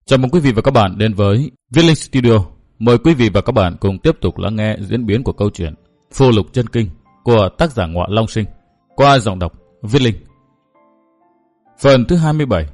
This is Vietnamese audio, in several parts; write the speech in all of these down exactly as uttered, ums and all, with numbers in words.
Chào mừng quý vị và các bạn đến với Viết Linh Studio. Mời quý vị và các bạn cùng tiếp tục lắng nghe diễn biến của câu chuyện Phù Lục Chân Kinh của tác giả Ngọa Long Sinh qua giọng đọc Viết Linh. Phần thứ hai mươi bảy.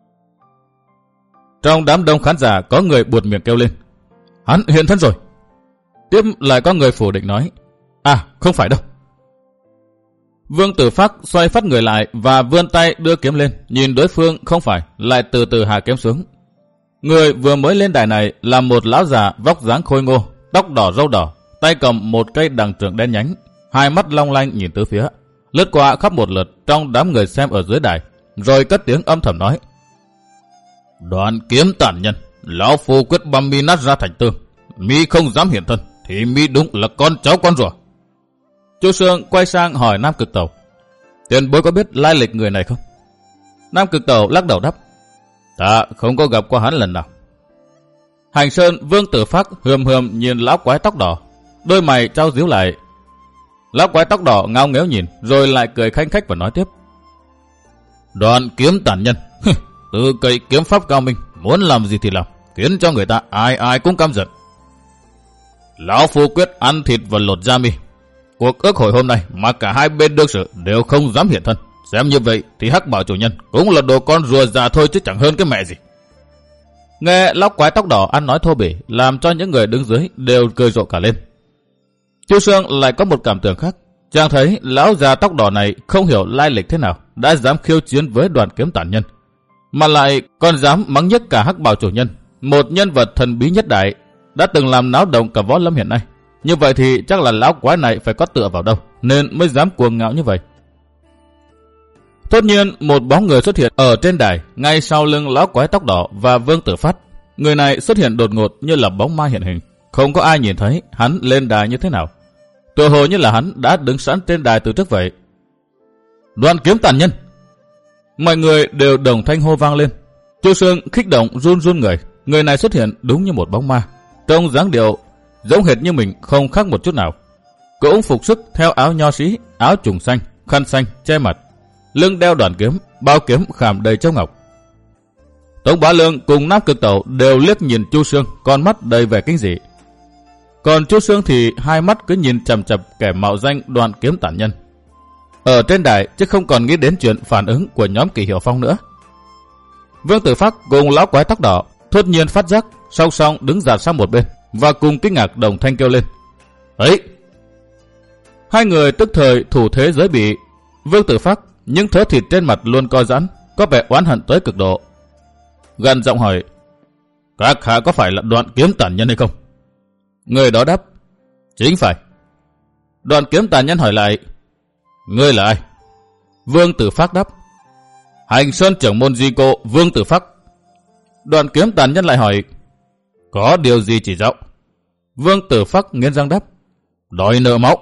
Trong đám đông khán giả có người buột miệng kêu lên: "Hắn hiện thân rồi!" Tiếp lại có người phủ định nói: "À, không phải đâu." Vương Tử Phác xoay phát người lại và vươn tay đưa kiếm lên, nhìn đối phương không phải, lại từ từ hạ kiếm xuống. Người vừa mới lên đài này là một lão già vóc dáng khôi ngô, tóc đỏ râu đỏ, tay cầm một cây đằng trượng đen nhánh, hai mắt long lanh nhìn tứ phía, lướt qua khắp một lượt trong đám người xem ở dưới đài, rồi cất tiếng âm thầm nói: "Đoạn kiếm tàn nhân, lão phu quyết băm mi nát ra thành tương. Mi không dám hiện thân thì mi đúng là con cháu con rùa." Chu Sương quay sang hỏi Nam Cực Tẩu: "Tiền bối có biết lai lịch người này không?" Nam Cực Tẩu lắc đầu đáp: "Ta không có gặp qua hắn lần nào." Hành Sơn Vương Tử Phác hườm hườm nhìn lão quái tóc đỏ, đôi mày trao díu lại. Lão quái tóc đỏ ngao nghéo nhìn, rồi lại cười khanh khách và nói tiếp: "Đoạn kiếm tàn nhân, tự cậy kiếm pháp cao minh, muốn làm gì thì làm, khiến cho người ta ai ai cũng căm giận. Lão phu quyết ăn thịt và lột da mi. Cuộc ước hội hôm nay mà cả hai bên đương sự đều không dám hiện thân. Xem như vậy thì Hắc Bảo chủ nhân cũng là đồ con rùa già thôi chứ chẳng hơn cái mẹ gì." Nghe lão quái tóc đỏ ăn nói thô bỉ, làm cho những người đứng dưới đều cười rộ cả lên. Chu Sương lại có một cảm tưởng khác. Chàng thấy lão già tóc đỏ này không hiểu lai lịch thế nào đã dám khiêu chiến với Đoàn kiếm tàn nhân, mà lại còn dám mắng nhức cả Hắc Bảo chủ nhân, một nhân vật thần bí nhất đại, đã từng làm náo động cả võ lâm hiện nay. Như vậy thì chắc là lão quái này phải có tựa vào đâu, nên mới dám cuồng ngạo như vậy.突nhiên một bóng người xuất hiện ở trên đài, ngay sau lưng lão quái tóc đỏ và Vương Tử Phác. Người này xuất hiện đột ngột như là bóng ma hiện hình, không có ai nhìn thấy hắn lên đài như thế nào. Tựa hồ như là hắn đã đứng sẵn trên đài từ trước vậy. "Đoạn kiếm tàn nhân!" Mọi người đều đồng thanh hô vang lên. Chu Sương kích động run run người. Người này xuất hiện đúng như một bóng ma, trông dáng điệu giống hệt như mình không khác một chút nào. Cũng phục sức theo áo nho sĩ, áo trùng xanh, khăn xanh che mặt, lưng đeo đoàn kiếm, bao kiếm khảm đầy châu ngọc. Tống Bá Lương cùng Nam Cực Tẩu đều liếc nhìn Chu Sương, con mắt đầy vẻ kinh dị. Còn Chu Sương thì hai mắt cứ nhìn chằm chằm kẻ mạo danh Đoạn kiếm tàn nhân ở trên đài, chứ không còn nghĩ đến chuyện phản ứng của nhóm Kỳ Hiểu Phong nữa. Vương Tử Phác cùng lão quái tóc đỏ thốt nhiên phát giác, song song đứng dạt sang một bên và cùng kinh ngạc đồng thanh kêu lên: "Ấy!" Hai người tức thời thủ thế giới bị. Vương Tử Phác những thớ thịt trên mặt luôn co giãn, có vẻ oán hận tới cực độ, gần giọng hỏi: "Các hạ có phải là Đoạn kiếm tàn nhân hay không?" Người đó đáp: "Chính phải." Đoạn kiếm tàn nhân hỏi lại: "Ngươi là ai?" Vương Tử Phác đáp: "Hành Sơn trưởng môn Di Cô Vương Tử Phác." Đoạn kiếm tàn nhân lại hỏi: "Có điều gì chỉ giáo?" Vương Tử Phác nghiến răng đáp: "Đòi nợ máu."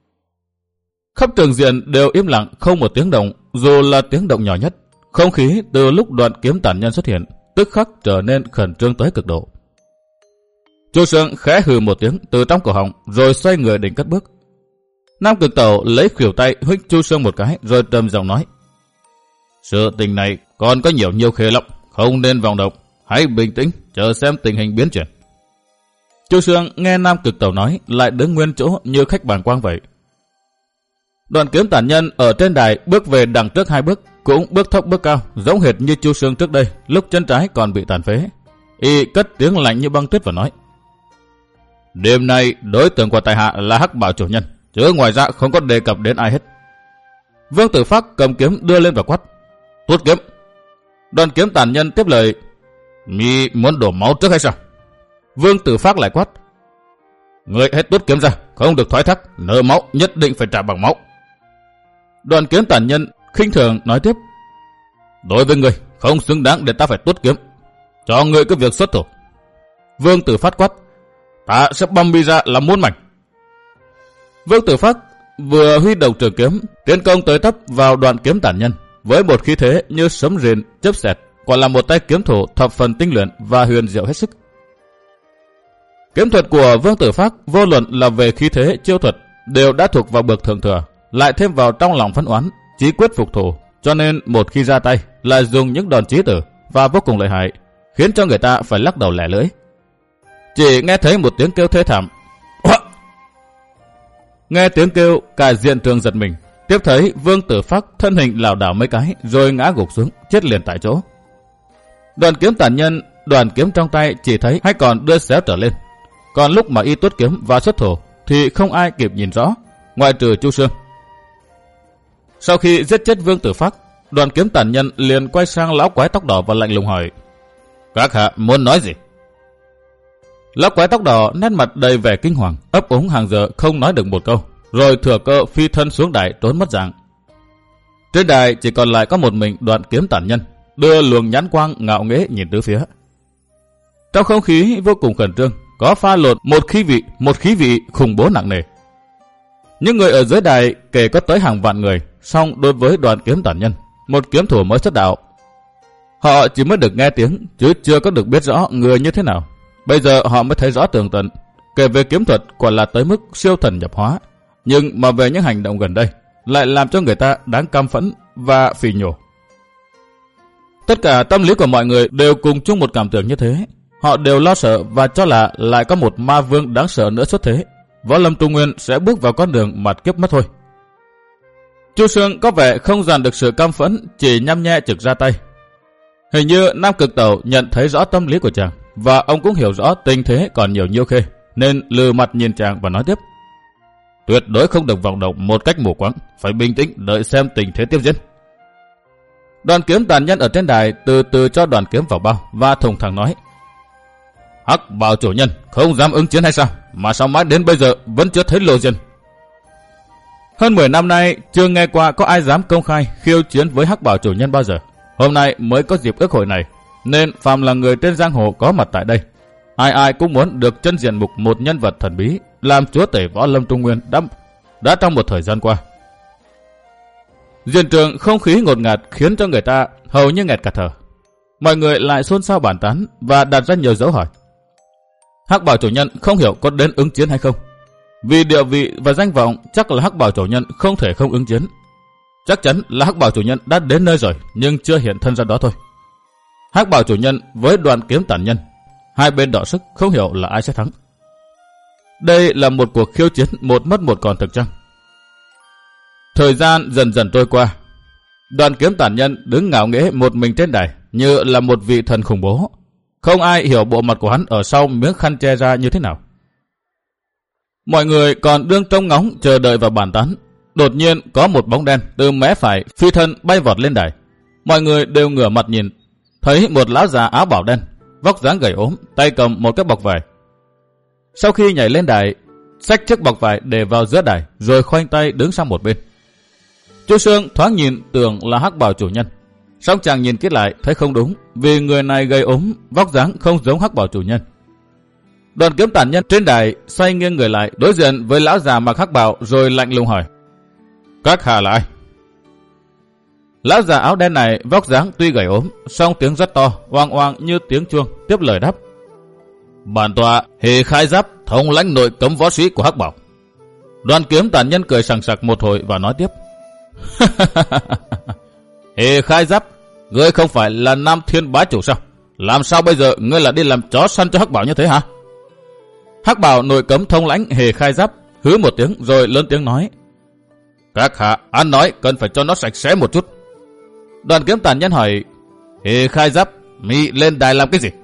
Khắp trường diện đều im lặng, không một tiếng động, dù là tiếng động nhỏ nhất. Không khí từ lúc Đoạn kiếm tàn nhân xuất hiện tức khắc trở nên khẩn trương tới cực độ. Chu Sương khẽ hừ một tiếng từ trong cổ họng, rồi xoay người định cất bước. Nam Cực Tẩu lấy khuỷu tay huých Chu Sương một cái, rồi trầm giọng nói: "Sự tình này còn có nhiều nhiều khê lắm, không nên vọng động, hãy bình tĩnh chờ xem tình hình biến chuyển." Chu Sương nghe Nam Cực Tẩu nói, lại đứng nguyên chỗ như khách bàn quang vậy. Đoạn kiếm tàn nhân ở trên đài bước về đằng trước hai bước, cũng bước thấp bước cao, giống hệt như Chu Sương trước đây, lúc chân trái còn bị tàn phế. Y cất tiếng lạnh như băng tuyết và nói: "Đêm nay đối tượng của tại hạ là Hắc Bảo chủ nhân, chứ ngoài ra không có đề cập đến ai hết." Vương Tử Phác cầm kiếm đưa lên và quát: "Tuốt kiếm!" Đoạn kiếm tàn nhân tiếp lời: "Mi muốn đổ máu trước hay sao?" Vương Tử Phác lại quát: "Ngươi hết tuốt kiếm ra, không được thoái thác, nợ máu nhất định phải trả bằng máu." Đoạn kiếm tàn nhân khinh thường nói tiếp: "Đối với ngươi không xứng đáng để ta phải tuốt kiếm, cho ngươi cứ việc xuất thủ." Vương Tử Phác quát: "Ta sẽ băm mi ra làm muôn mảnh." Vương Tử Phác vừa huy động trường kiếm tiến công tới tấp vào Đoạn kiếm tàn nhân với một khí thế như sấm rền chớp xẹt, quả là một tay kiếm thủ thập phần tinh luyện và huyền diệu hết sức. Kiếm thuật của Vương Tử Phác vô luận là về khí thế, chiêu thuật đều đã thuộc vào bậc thượng thừa, lại thêm vào trong lòng phẫn oán, chí quyết phục thủ, cho nên một khi ra tay lại dùng những đòn chí tử và vô cùng lợi hại, khiến cho người ta phải lắc đầu lẻ lưỡi. Chỉ nghe thấy một tiếng kêu thê thảm. Nghe tiếng kêu, cả diện trường giật mình. Tiếp thấy Vương Tử Phác thân hình lảo đảo mấy cái rồi ngã gục xuống, chết liền tại chỗ. Đoàn kiếm tàn nhân, đoàn kiếm trong tay chỉ thấy hay còn đưa xéo trở lên. Còn lúc mà y tuốt kiếm và xuất thủ thì không ai kịp nhìn rõ, ngoại trừ Chu Sương. Sau khi giết chết Vương Tử Phác, đoàn kiếm tàn nhân liền quay sang lão quái tóc đỏ và lạnh lùng hỏi: các hạ muốn nói gì? Lão quái tóc đỏ nét mặt đầy vẻ kinh hoàng, ấp úng hàng giờ không nói được một câu, rồi thừa cơ phi thân xuống đài trốn mất dạng. Trên đài chỉ còn lại có một mình đoàn kiếm tàn nhân, đưa luồng nhãn quang ngạo nghễ nhìn tứ phía. Trong không khí vô cùng khẩn trương, có pha lột một khí vị, một khí vị khủng bố nặng nề. Những người ở dưới đài kể có tới hàng vạn người, song đối với đoàn kiếm tàn nhân, một kiếm thủ mới xuất đạo, họ chỉ mới được nghe tiếng chứ chưa có được biết rõ người như thế nào. Bây giờ họ mới thấy rõ tường tận, kể về kiếm thuật quả là tới mức siêu thần nhập hóa, nhưng mà về những hành động gần đây lại làm cho người ta đáng căm phẫn và phỉ nhổ. Tất cả tâm lý của mọi người đều cùng chung một cảm tưởng như thế. Họ đều lo sợ và cho là lại có một ma vương đáng sợ nữa xuất thế. Võ Lâm Trung Nguyên sẽ bước vào con đường mặt kiếp mất thôi. Chu Sương có vẻ không dàn được sự căm phẫn, chỉ nhăm nhe trực ra tay. Hình như Nam Cực Tẩu nhận thấy rõ tâm lý của chàng, và ông cũng hiểu rõ tình thế còn nhiều nhiêu khê, nên lừ mặt nhìn chàng và nói tiếp: tuyệt đối không được vọng động một cách mù quáng, phải bình tĩnh đợi xem tình thế tiếp diễn. Đoàn kiếm tàn nhân ở trên đài từ từ cho đoàn kiếm vào bao và thùng thẳng nói: Hắc Bảo chủ nhân không dám ứng chiến hay sao, mà sao mãi đến bây giờ vẫn chưa thấy lộ diện? Hơn mười năm nay chưa nghe qua có ai dám công khai khiêu chiến với Hắc Bảo chủ nhân bao giờ. Hôm nay mới có dịp ước hội này, nên phàm là người trên giang hồ có mặt tại đây, ai ai cũng muốn được chân diện mục một nhân vật thần bí làm chúa tể Võ Lâm Trung Nguyên đã, đã trong một thời gian qua. Diện trường không khí ngột ngạt khiến cho người ta hầu như nghẹt cả thở. Mọi người lại xôn xao bàn tán và đặt ra nhiều dấu hỏi. Hắc Bảo chủ nhân không hiểu có đến ứng chiến hay không. Vì địa vị và danh vọng chắc là Hắc Bảo chủ nhân không thể không ứng chiến. Chắc chắn là Hắc Bảo chủ nhân đã đến nơi rồi, nhưng chưa hiện thân ra đó thôi. Hắc Bảo chủ nhân với đoàn kiếm tàn nhân, hai bên đọ sức không hiểu là ai sẽ thắng. Đây là một cuộc khiêu chiến một mất một còn thực chăng? Thời gian dần dần trôi qua. Đoàn kiếm tàn nhân đứng ngạo nghễ một mình trên đài như là một vị thần khủng bố. Không ai hiểu bộ mặt của hắn ở sau miếng khăn che ra như thế nào. Mọi người còn đương trông ngóng chờ đợi và bàn tán. Đột nhiên có một bóng đen từ mé phải phi thân bay vọt lên đài. Mọi người đều ngửa mặt nhìn, thấy một lão già áo bảo đen, vóc dáng gầy ốm, tay cầm một cái bọc vải. Sau khi nhảy lên đài, xách chiếc bọc vải để vào giữa đài, rồi khoanh tay đứng sang một bên. Chu Sương thoáng nhìn tưởng là Hắc Bảo chủ nhân, song chàng nhìn kỹ lại thấy không đúng, vì người này gầy ốm, vóc dáng không giống Hắc Bảo chủ nhân. Đoàn kiếm tàn nhân trên đài xoay nghiêng người lại đối diện với lão già mặc hắc bào, rồi lạnh lùng hỏi: Các hạ là ai? Lão già áo đen này vóc dáng tuy gầy ốm, song tiếng rất to, oang oang như tiếng chuông, tiếp lời đáp: Bản tọa Hề Khai Giáp, thống lãnh nội cấm võ sĩ của Hắc Bảo. Đoàn kiếm tàn nhân cười sằng sặc một hồi và nói tiếp: Hề Khai Giáp, ngươi không phải là Nam Thiên bá chủ sao? Làm sao bây giờ ngươi lại đi làm chó săn cho Hắc Bảo như thế hả? Hắc Bảo nội cấm thống lãnh Hề Khai Giáp hứ một tiếng rồi lớn tiếng nói: Các hạ ăn nói cần phải cho nó sạch sẽ một chút. Đoàn kiếm tàn nhân hỏi: Hề Khai Giáp, mị lên đài làm cái gì?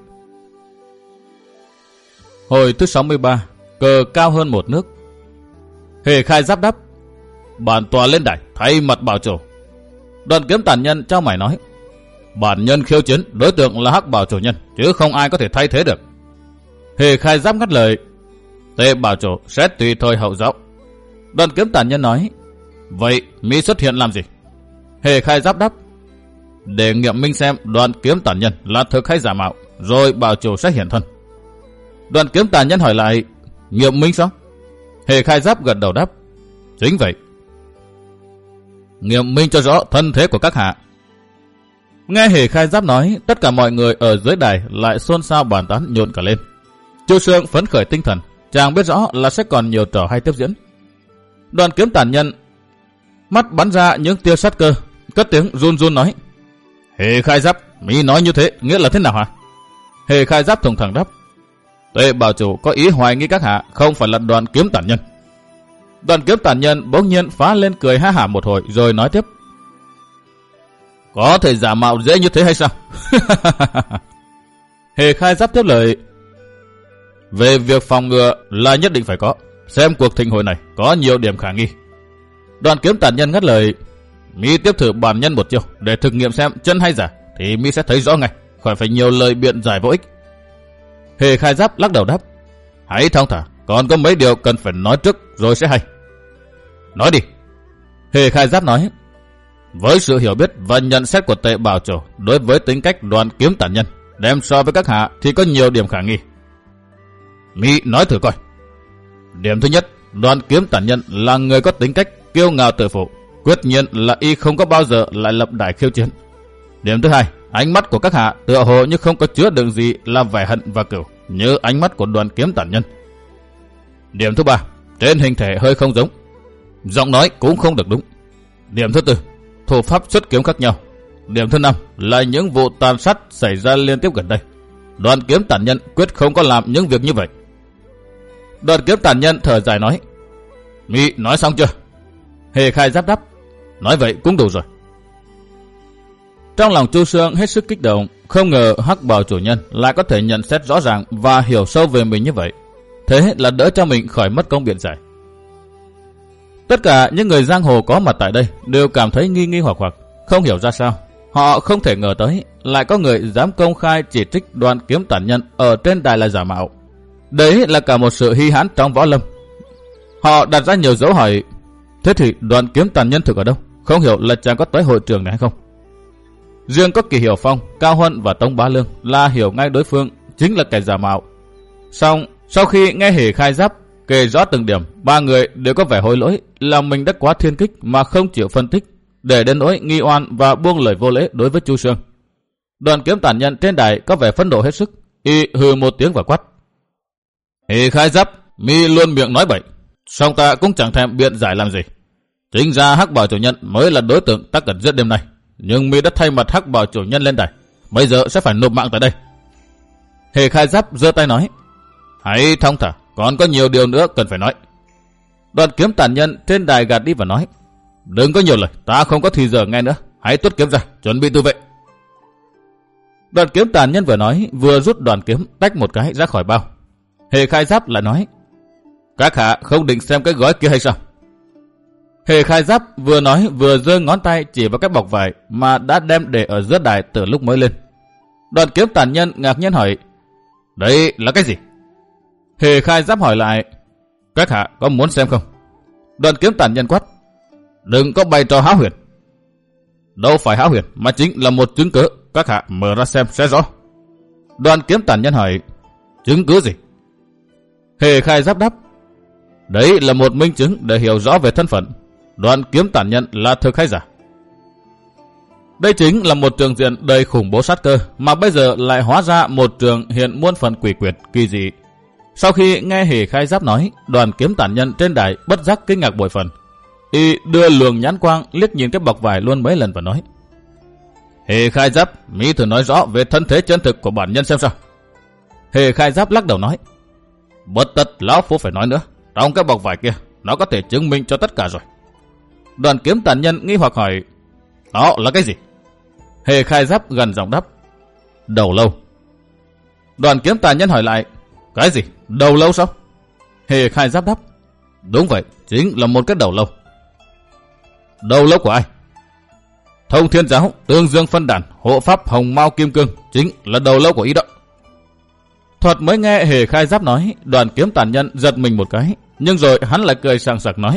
Hồi thứ sáu mươi ba, cờ cao hơn một nước. Hề Khai Giáp đáp: Bản tọa lên đài thay mặt bảo chủ. Đoàn kiếm tàn nhân trao mày nói: Bản nhân khiêu chiến, đối tượng là Hắc Bảo chủ nhân, chứ không ai có thể thay thế được. Hề Khai Giáp ngắt lời: Tề bảo chủ sẽ tùy thời hậu giáo. Đoàn kiếm tàn nhân nói: Vậy mi xuất hiện làm gì? Hề Khai Giáp đáp: Để nghiệm minh xem đoàn kiếm tàn nhân là thực hay giả mạo, rồi bảo chủ sẽ hiện thân. Đoàn kiếm tàn nhân hỏi lại: Nghiệm minh sao? Hề Khai Giáp gật đầu đáp: Chính vậy. Nghiệm minh cho rõ thân thế của các hạ. Nghe Hề Khai Giáp nói, tất cả mọi người ở dưới đài lại xôn xao bàn tán nhộn cả lên. Chu Sương phấn khởi tinh thần, chàng biết rõ là sẽ còn nhiều trò hay tiếp diễn. Đoàn kiếm tàn nhân mắt bắn ra những tia sát cơ, cất tiếng run run nói: Hề Khai Giáp, mi nói như thế nghĩa là thế nào hả? Hề Khai Giáp thùng thẳng đáp. Tuệ bảo chủ có ý hoài nghi các hạ không phải là Đoàn Kiếm tản nhân. Đoàn Kiếm tản nhân bỗng nhiên phá lên cười ha hả một hồi rồi nói tiếp. Có thể giả mạo dễ như thế hay sao? Hề Khai Giáp tiếp lời. Về việc phòng ngừa là nhất định phải có. Xem cuộc thịnh hội này có nhiều điểm khả nghi. Đoàn Kiếm tản nhân ngắt lời. Mi tiếp thử bản nhân một chiêu để thực nghiệm xem chân hay giả thì mi sẽ thấy rõ ngay, khỏi phải nhiều lời biện giải vô ích. Hề Khai Giáp lắc đầu đáp. Hãy thong thả, còn có mấy điều cần phải nói trước rồi sẽ hay. Nói đi. Hề Khai Giáp nói. Với sự hiểu biết và nhận xét của Tệ bảo chủ đối với tính cách Đoàn Kiếm tản nhân, đem so với các hạ thì có nhiều điểm khả nghi. Mi nói thử coi. Điểm thứ nhất, Đoàn Kiếm tản nhân là người có tính cách kiêu ngạo tự phụ, quyết nhiên là y không có bao giờ lại lập đài khiêu chiến. Điểm thứ hai, ánh mắt của các hạ tựa hồ như không có chứa đựng gì là vẻ hận và cừu như ánh mắt của Đoàn Kiếm tản nhân. Điểm thứ ba, trên hình thể hơi không giống, giọng nói cũng không được đúng. Điểm thứ tư, thủ pháp xuất kiếm khác nhau. Điểm thứ năm là những vụ tàn sát xảy ra liên tiếp gần đây. Đoàn Kiếm tản nhân quyết không có làm những việc như vậy. Đoàn Kiếm tản nhân thở dài nói. Mi nói xong chưa? Hề Khai Giáp đáp. Nói vậy cũng đủ rồi. Trong lòng Chu Xương hết sức kích động, không ngờ Hắc Bào chủ nhân lại có thể nhận xét rõ ràng và hiểu sâu về mình như vậy. Thế là đỡ cho mình khỏi mất công biện giải. Tất cả những người giang hồ có mặt tại đây đều cảm thấy nghi nghi hoặc hoặc, không hiểu ra sao. Họ không thể ngờ tới lại có người dám công khai chỉ trích Đoàn Kiếm tản nhân ở trên đài là giả mạo. Đấy là cả một sự hi hãn trong võ lâm. Họ đặt ra nhiều dấu hỏi. Thế thì Đoàn Kiếm tản nhân thực ở đâu? Không hiểu là chàng có tới hội trường này hay không? Riêng có Kỳ Hiểu Phong, Cao Huân và Tống Bá Lương là hiểu ngay đối phương chính là kẻ giả mạo. Xong, sau khi nghe Hề Khai Giáp kể rõ từng điểm, ba người đều có vẻ hối lỗi là mình đã quá thiên kích mà không chịu phân tích, để đến nỗi nghi oan và buông lời vô lễ đối với Chu Xương. Đoàn Kiếm tản nhân trên đài có vẻ phẫn nộ hết sức, y hừ một tiếng và quát. Hề Khai Giáp, mi luôn miệng nói bậy, song ta cũng chẳng thèm biện giải làm gì. Chính ra Hắc Bảo chủ nhân mới là đối tượng ta cần giết đêm nay, nhưng mi đã thay mặt Hắc Bảo chủ nhân lên đài, bây giờ sẽ phải nộp mạng tại đây. Hề Khai Giáp giơ tay nói. Hãy thong thả, còn có nhiều điều nữa cần phải nói. Đoàn Kiếm tản nhân trên đài gạt đi và nói. Đừng có nhiều lời, ta không có thì giờ nghe nữa, hãy tuốt kiếm ra, chuẩn bị tự vệ. Đoàn Kiếm tản nhân vừa nói vừa rút đoàn kiếm tách một cái ra khỏi bao. Hề Khai Giáp lại nói. Các hạ không định xem cái gói kia hay sao? Hề Khai Giáp vừa nói vừa giơ ngón tay chỉ vào cái bọc vải mà đã đem để ở giữa đài từ lúc mới lên. Đoàn Kiếm tản nhân ngạc nhiên hỏi. Đấy là cái gì? Hề Khai Giáp hỏi lại. Các hạ có muốn xem không? Đoàn Kiếm tản nhân quát. Đừng có bày trò hão huyền. Đâu phải hão huyền mà chính là một chứng cứ, các hạ mở ra xem sẽ rõ. Đoàn Kiếm tản nhân hỏi. Chứng cứ gì? Hề Khai Giáp đáp. Đấy là một minh chứng để hiểu rõ về thân phận Đoàn Kiếm tản nhân là thực hay giả. Đây chính là một trường diện đầy khủng bố sát cơ mà bây giờ lại hóa ra một trường hiện muôn phần quỷ quyệt kỳ dị. Sau khi nghe Hề Khai Giáp nói, Đoàn Kiếm tản nhân trên đài bất giác kinh ngạc bội phần. Y đưa luồng nhãn quang liếc nhìn cái bọc vải luôn mấy lần và nói. Hề Khai Giáp, mi thử nói rõ về thân thế chân thực của bản nhân xem sao. Hề Khai Giáp lắc đầu nói. Bất tất lão phu phải nói nữa, trong cái bọc vải kia nó có thể chứng minh cho tất cả rồi. Đoàn Kiếm tản nhân nghi hoặc hỏi. Đó là cái gì? Hề Khai Giáp gần giọng đáp. Đầu lâu. Đoàn Kiếm tản nhân hỏi lại. Cái gì? Đầu lâu sao? Hề Khai Giáp đáp. Đúng vậy, chính là một cái đầu lâu. Đầu lâu của ai? Thông Thiên Giáo, Tương Dương Phân Đàn, Hộ Pháp Hồng Mao Kim Cương chính là đầu lâu của y đó. Thuật mới nghe Hề Khai Giáp nói, Đoàn Kiếm tản nhân giật mình một cái, nhưng rồi hắn lại cười sảng sặc nói.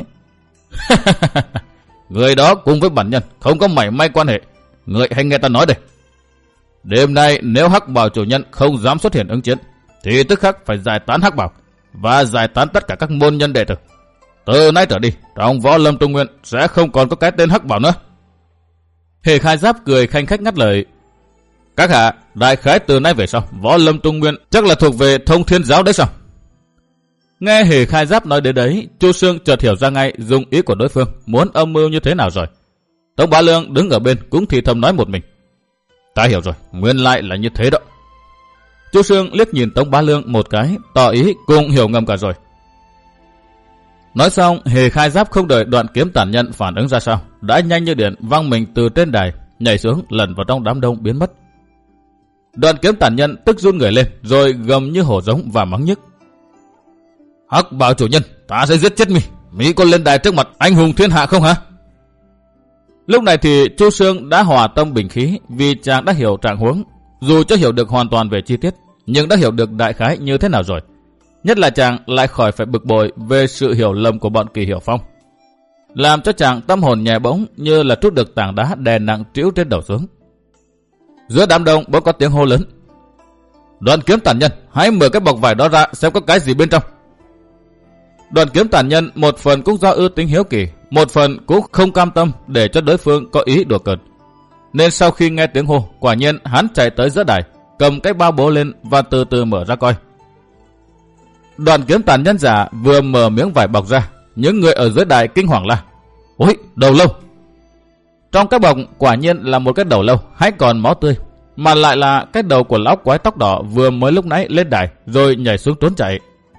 Người đó cùng với bản nhân không có mảy may quan hệ, người hãy nghe ta nói đây. Đêm nay nếu Hắc Bảo chủ nhân không dám xuất hiện ứng chiến, thì tức khắc phải giải tán Hắc Bảo và giải tán tất cả các môn nhân đệ tử. Từ nay trở đi, trong võ lâm Trung Nguyên sẽ không còn có cái tên Hắc Bảo nữa. Hề Khai Giáp cười khanh khách ngắt lời. Các hạ, đại khái từ nay về sau, võ lâm Trung Nguyên chắc là thuộc về Thông Thiên Giáo đấy sao? Nghe Hề Khai Giáp nói đến đấy, Chu Xương chợt hiểu ra ngay dùng ý của đối phương muốn âm mưu như thế nào rồi. Tống Bá Lương đứng ở bên cũng thì thầm nói một mình. Ta hiểu rồi, nguyên lại là như thế đó. Chu Sương liếc nhìn Tống Bá Lương một cái, tỏ ý cũng hiểu ngầm cả rồi. Nói xong, Hề Khai Giáp không đợi Đoạn Kiếm tàn nhân phản ứng ra sao, đã nhanh như điện văng mình từ trên đài, nhảy xuống lẩn vào trong đám đông biến mất. Đoạn Kiếm tàn nhân tức run người lên, rồi gầm như hổ giống và mắng nhức. Hắc Bảo chủ nhân, ta sẽ giết chết mi. Mi có lên đài trước mặt anh hùng thiên hạ không hả? Lúc này thì Chu Sương đã hòa tâm bình khí, vì chàng đã hiểu trạng huống, dù chưa hiểu được hoàn toàn về chi tiết, nhưng đã hiểu được đại khái như thế nào rồi. Nhất là chàng lại khỏi phải bực bội về sự hiểu lầm của bọn Kỳ Hiểu Phong, làm cho chàng tâm hồn nhẹ bỗng như là trút được tảng đá đè nặng trĩu trên đầu xuống. Giữa đám đông bỗng có tiếng hô lớn. Đoạn Kiếm tàn nhân, hãy mở cái bọc vải đó ra xem có cái gì bên trong. Đoạn Kiếm tàn nhân một phần cũng do ưa tính hiếu kỳ, một phần cũng không cam tâm để cho đối phương có ý đùa cợt. Nên sau khi nghe tiếng hô, quả nhiên hắn chạy tới giữa đài, cầm cái bao bố lên và từ từ mở ra coi. Đoạn Kiếm tàn nhân giả vừa mở miếng vải bọc ra, những người ở dưới đài kinh hoàng la: ôi, đầu lâu! Trong cái bọc quả nhiên là một cái đầu lâu, hay còn máu tươi, mà lại là cái đầu của lão quái tóc đỏ vừa mới lúc nãy lên đài rồi nhảy xuống trốn chạy.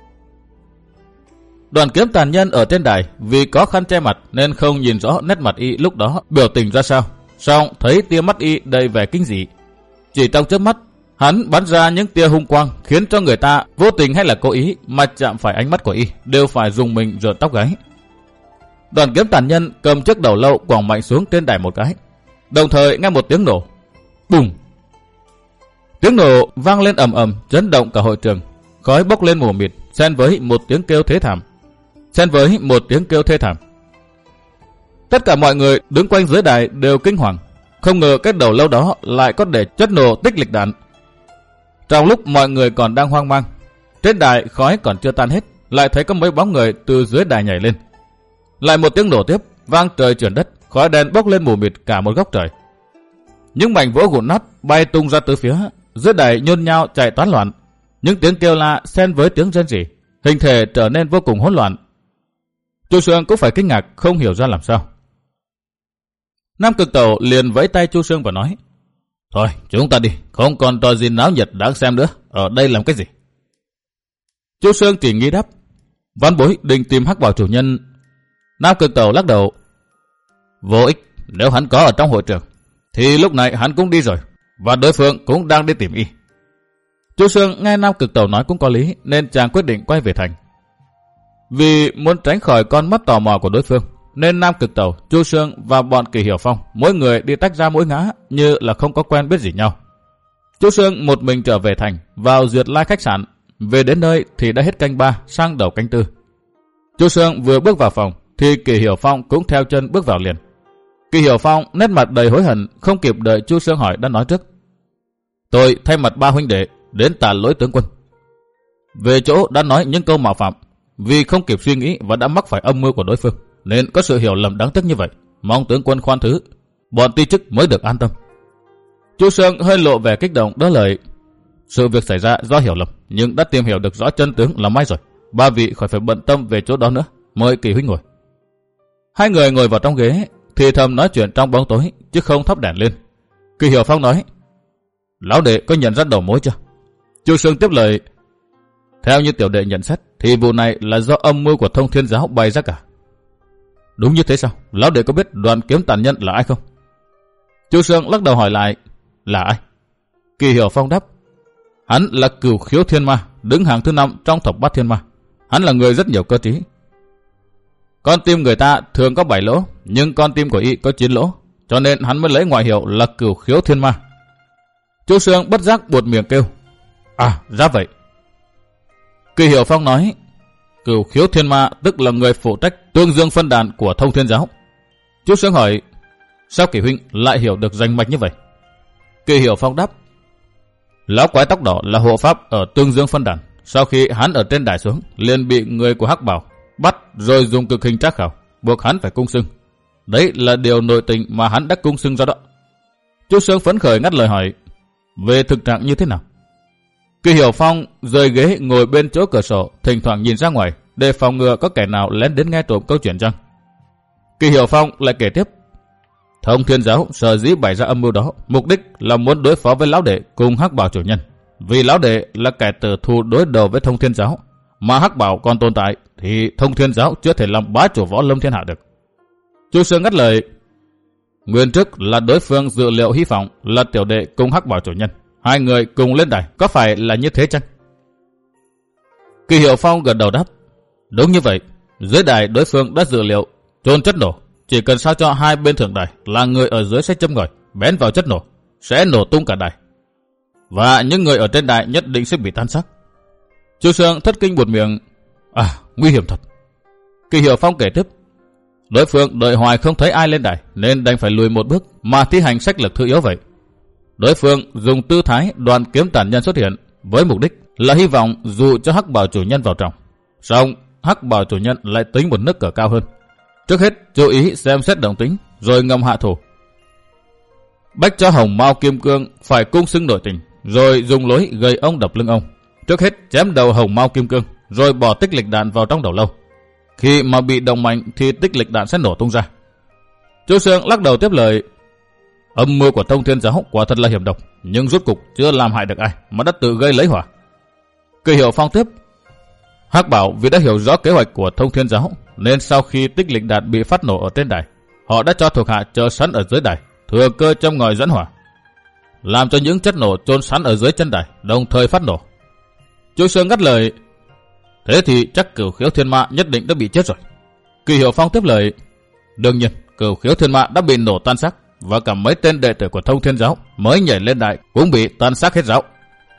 Đoạn Kiếm tàn nhân ở trên đài vì có khăn che mặt nên không nhìn rõ nét mặt y lúc đó biểu tình ra sao, song thấy tia mắt y đầy vẻ kinh dị. Chỉ trong chớp mắt, hắn bắn ra những tia hung quang khiến cho người ta vô tình hay là cố ý mà chạm phải ánh mắt của y đều phải dùng mình rợn tóc gáy. Đoạn Kiếm tàn nhân cầm chiếc đầu lâu quẳng mạnh xuống trên đài một cái, đồng thời nghe một tiếng nổ, bùng. Tiếng nổ vang lên ầm ầm, chấn động cả hội trường, khói bốc lên mù mịt, xen với một tiếng kêu thê thảm, xen với một tiếng kêu thê thảm. Tất cả mọi người đứng quanh dưới đài đều kinh hoàng, không ngờ cái đầu lâu đó lại có để chất nổ tích lịch đạn. Trong lúc mọi người còn đang hoang mang, trên đài khói còn chưa tan hết, lại thấy có mấy bóng người từ dưới đài nhảy lên. Lại một tiếng nổ tiếp, vang trời chuyển đất, khói đen bốc lên mù mịt cả một góc trời. Những mảnh vỡ vụn nát bay tung ra từ phía, dưới đài nhôn nhao chạy tán loạn. Những tiếng kêu la xen với tiếng rên rỉ, hình thể trở nên vô cùng hỗn loạn. Chu Sương cũng phải kinh ngạc không hiểu ra làm sao. Nam Cực Tẩu liền vẫy tay Chu Sương và nói: thôi chúng ta đi, không còn trò gì náo nhiệt đáng xem nữa, ở đây làm cái gì? Chu Sương chỉ nghĩ đáp: Văn bối định tìm Hắc Bảo chủ nhân. Nam Cực Tẩu lắc đầu: vô ích, nếu hắn có ở trong hội trường thì lúc này hắn cũng đi rồi, và đối phương cũng đang đi tìm y. Chu Sương nghe Nam Cực Tẩu nói cũng có lý, nên chàng quyết định quay về thành. Vì muốn tránh khỏi con mắt tò mò của đối phương, nên Nam Cực Tẩu, Chu Sương và bọn Kỳ Hiểu Phong mỗi người đi tách ra mỗi ngã, như là không có quen biết gì nhau. Chu Sương một mình trở về thành, vào Duyệt Lai khách sạn. Về đến nơi thì đã hết canh ba sang đầu canh tư. Chu Sương vừa bước vào phòng thì Kỳ Hiểu Phong cũng theo chân bước vào liền. Kỳ Hiểu Phong nét mặt đầy hối hận, không kịp đợi Chu Sương hỏi đã nói trước: tôi thay mặt ba huynh đệ đến tạ lỗi tướng quân. Về chỗ đã nói những câu mạo phạm, vì không kịp suy nghĩ và đã mắc phải âm mưu của đối phương, nên có sự hiểu lầm đáng tiếc như vậy. Mong tướng quân khoan thứ, bọn ti chức mới được an tâm. Chu Sương hơi lộ vẻ kích động đỡ lời: sự việc xảy ra do hiểu lầm, nhưng đã tìm hiểu được rõ chân tướng là may rồi. Ba vị khỏi phải bận tâm về chỗ đó nữa, mời Kỳ huynh ngồi. Hai người ngồi vào trong ghế, thì thầm nói chuyện trong bóng tối, chứ không thắp đèn lên. Kỳ Hiểu Phong nói: lão đệ có nhận ra đầu mối chưa? Chu Sương tiếp lời: theo như tiểu đệ nhận xét thì vụ này là do âm mưu của Thông Thiên giáo bày ra cả. Đúng như thế sao? Lão đệ có biết Đoạn Kiếm tàn nhân là ai không? Chu Sương lắc đầu hỏi lại: là ai? Kỳ Hiểu Phong đáp: hắn là Cửu Khiếu Thiên Ma, đứng hàng thứ năm trong thập bát thiên ma. Hắn là người rất nhiều cơ trí. Con tim người ta thường có bảy lỗ, nhưng con tim của y có chín lỗ, cho nên hắn mới lấy ngoại hiệu là Cửu Khiếu Thiên Ma. Chu Sương bất giác buột miệng kêu: à, ra vậy. Kỳ Hiểu Phong nói: Cửu Khiếu Thiên Ma tức là người phụ trách tương dương phân đàn của Thông Thiên giáo. Chu Sương hỏi: sao Kỳ huynh lại hiểu được danh mạch như vậy? Kỳ Hiểu Phong đáp: lão quái tóc đỏ là hộ pháp ở tương dương phân đàn. Sau khi hắn ở trên đài xuống, liền bị người của Hắc Bảo bắt rồi dùng cực hình trác khảo, buộc hắn phải cung xưng. Đấy là điều nội tình mà hắn đã cung xưng ra đó. Chu Sương phấn khởi ngắt lời hỏi: về thực trạng như thế nào? Kỳ Hiểu Phong rời ghế ngồi bên chỗ cửa sổ, thỉnh thoảng nhìn ra ngoài để phòng ngừa có kẻ nào lén đến nghe trộm câu chuyện chăng. Kỳ Hiểu Phong lại kể tiếp: Thông Thiên giáo sở dĩ bày ra âm mưu đó, mục đích là muốn đối phó với lão đệ cùng Hắc Bảo chủ nhân. Vì lão đệ là kẻ tử thù đối đầu với Thông Thiên Giáo, mà Hắc Bảo còn tồn tại thì Thông Thiên Giáo chưa thể làm bá chủ võ lâm thiên hạ được. Chu Sương ngắt lời. Nguyên trước là đối phương dự liệu hy vọng là tiểu đệ cùng Hắc Bảo chủ nhân, hai người cùng lên đài, có phải là như thế chăng? Kỳ Hiểu Phong gật đầu đáp. Đúng như vậy, dưới đài đối phương đã dự liệu chôn chất nổ, chỉ cần sao cho hai bên thượng đài là người ở dưới sẽ châm ngòi bén vào chất nổ, sẽ nổ tung cả đài, và những người ở trên đài nhất định sẽ bị tan xác. Chu Sương thất kinh buột miệng. À, nguy hiểm thật. Kỳ Hiểu Phong kể tiếp. Đối phương đợi hoài không thấy ai lên đài nên đành phải lùi một bước mà thi hành sách lược thứ yếu vậy. Đối phương dùng tư thái đoàn kiếm tàn nhân xuất hiện với mục đích là hy vọng dụ cho Hắc Bảo chủ nhân vào trong. Song Hắc Bảo chủ nhân lại tính một nước cờ cao hơn. Trước hết chú ý xem xét đồng tính rồi ngầm hạ thủ. Bách cho Hồng Mao Kim Cương phải cung xưng nội tình, rồi dùng lối gây ông đập lưng ông. Trước hết chém đầu Hồng Mao Kim Cương, rồi bỏ tích lịch đạn vào trong đầu lâu. Khi mà bị động mạnh thì tích lịch đạn sẽ nổ tung ra. Chu Sương lắc đầu tiếp lời. Âm mưu của Thông Thiên Giáo quả thật là hiểm độc, nhưng rốt cục chưa làm hại được ai mà đã tự gây lấy hỏa. Kỳ Hiểu Phong tiếp. Hắc Bảo vì đã hiểu rõ kế hoạch của Thông Thiên Giáo nên sau khi tích lịch đạn bị phát nổ ở trên đài, họ đã cho thuộc hạ chờ sẵn ở dưới đài, thừa cơ châm ngòi dẫn hỏa, làm cho những chất nổ chôn sẵn ở dưới chân đài đồng thời phát nổ. Chu Sương ngắt lời. Thế thì chắc Cửu Khiếu Thiên Ma nhất định đã bị chết rồi. Kỳ Hiểu Phong tiếp lời. Đương nhiên Cửu Khiếu Thiên Ma đã bị nổ tan xác, và cả mấy tên đệ tử của Thông Thiên Giáo mới nhảy lên đài cũng bị tan xác hết giáo.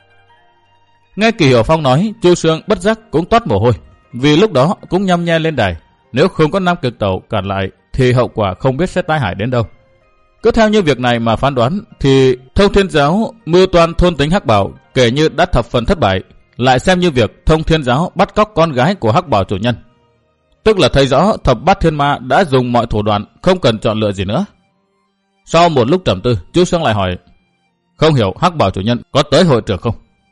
Nghe Kỳ Hiểu Phong nói, Chu Sương bất giác cũng toát mồ hôi, vì lúc đó cũng nhăm nhe lên đài. Nếu không có Nam Cực Tẩu cản lại thì hậu quả không biết sẽ tai hại đến đâu. Cứ theo như việc này mà phán đoán thì Thông Thiên Giáo mưu toan thôn tính Hắc Bảo kể như đã thập phần thất bại, lại xem như việc Thông Thiên Giáo bắt cóc con gái của Hắc Bảo chủ nhân. Tức là thấy rõ Thập Bát Thiên Ma đã dùng mọi thủ đoạn, không cần chọn lựa gì nữa. Sau một lúc trầm tư, Chu Sương lại hỏi. Không hiểu Hắc Bảo chủ nhân có tới hội trường không?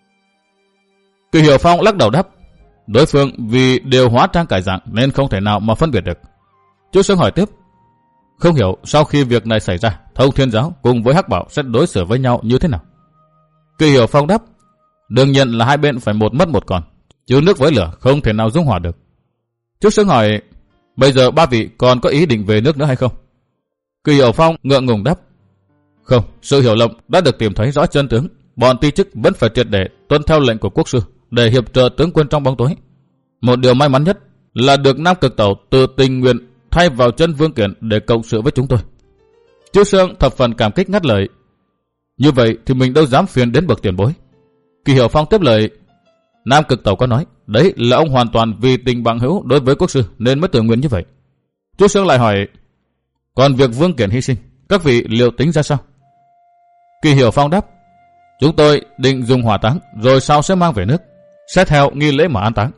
Kỳ Hiểu Phong lắc đầu đáp. Đối phương vì đều hóa trang cải dạng nên không thể nào mà phân biệt được. Chu Sương hỏi tiếp. Không hiểu sau khi việc này xảy ra, Thông Thiên Giáo cùng với Hắc Bảo sẽ đối xử với nhau như thế nào? Kỳ Hiểu Phong đáp. Đương nhiên là hai bên phải một mất một còn, chứ nước với lửa không thể nào dung hòa được. Chu Sương hỏi. Bây giờ ba vị còn có ý định về nước nữa hay không? Kỳ Hiểu Phong ngượng ngùng đáp. Không, sự hiểu lầm đã được tìm thấy rõ chân tướng. Bọn ti chức vẫn phải triệt để tuân theo lệnh của quốc sư để hiệp trợ tướng quân trong bóng tối. Một điều may mắn nhất là được Nam Cực Tẩu tự tình nguyện thay vào chân Vương Kiển để cộng sự với chúng tôi. Chu Sương thập phần cảm kích ngắt lời. Như vậy thì mình đâu dám phiền đến bậc tiền bối. Kỳ Hiểu Phong tiếp lời. Nam Cực Tẩu có nói đấy là ông hoàn toàn vì tình bằng hữu đối với quốc sư nên mới tự nguyện như vậy. Chu Sương lại hỏi. Còn việc Vương Kiển hy sinh, các vị liệu tính ra sao? Kỳ Hiểu Phong đáp. Chúng tôi định dùng hỏa táng rồi sau sẽ mang về nước, sẽ theo nghi lễ mà an táng.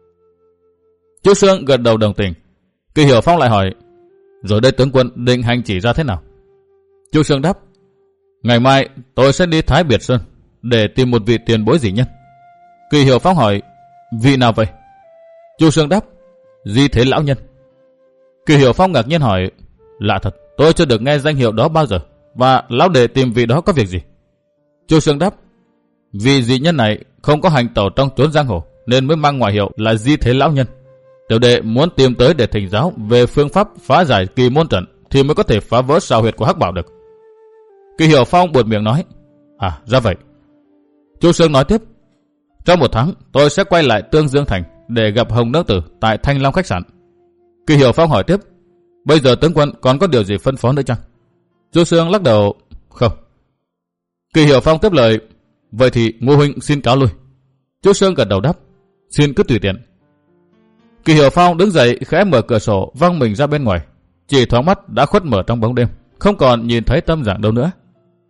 Chu Sương gật đầu đồng tình. Kỳ Hiểu Phong lại hỏi. Rồi đây tướng quân định hành chỉ ra thế nào? Chu Sương đáp. Ngày mai tôi sẽ đi Thái Biệt Sơn để tìm một vị tiền bối dị nhân. Kỳ Hiểu Phong hỏi. Vị nào vậy? Chu Sương đáp. Di Thế Lão Nhân. Kỳ Hiểu Phong ngạc nhiên hỏi. Lạ thật, tôi chưa được nghe danh hiệu đó bao giờ, và lão đệ tìm vị đó có việc gì? Chu Sương đáp. Vị dị nhân này không có hành tẩu trong chốn giang hồ nên mới mang ngoại hiệu là Di Thế Lão Nhân. Tiểu đệ muốn tìm tới để thỉnh giáo về phương pháp phá giải kỳ môn trận thì mới có thể phá vỡ sào huyệt của Hắc Bảo được. Kỳ Hiểu Phong buột miệng nói. À, ra vậy. Chu Sương nói tiếp. Trong một tháng tôi sẽ quay lại Tương Dương Thành để gặp Hồng Nương Tử tại Thanh Long khách sạn. Kỳ Hiểu Phong hỏi tiếp. Bây giờ tướng quân còn có điều gì phân phó nữa chăng? Chu Sương lắc đầu. Không. Kỳ Hiểu Phong tiếp lời. Vậy thì Ngô huynh xin cáo lui. Chu Sương gật đầu đáp. Xin cứ tùy tiện. Kỳ Hiểu Phong đứng dậy khẽ mở cửa sổ văng mình ra bên ngoài. Chỉ thoáng mắt đã khuất mở trong bóng đêm, không còn nhìn thấy tâm dạng đâu nữa.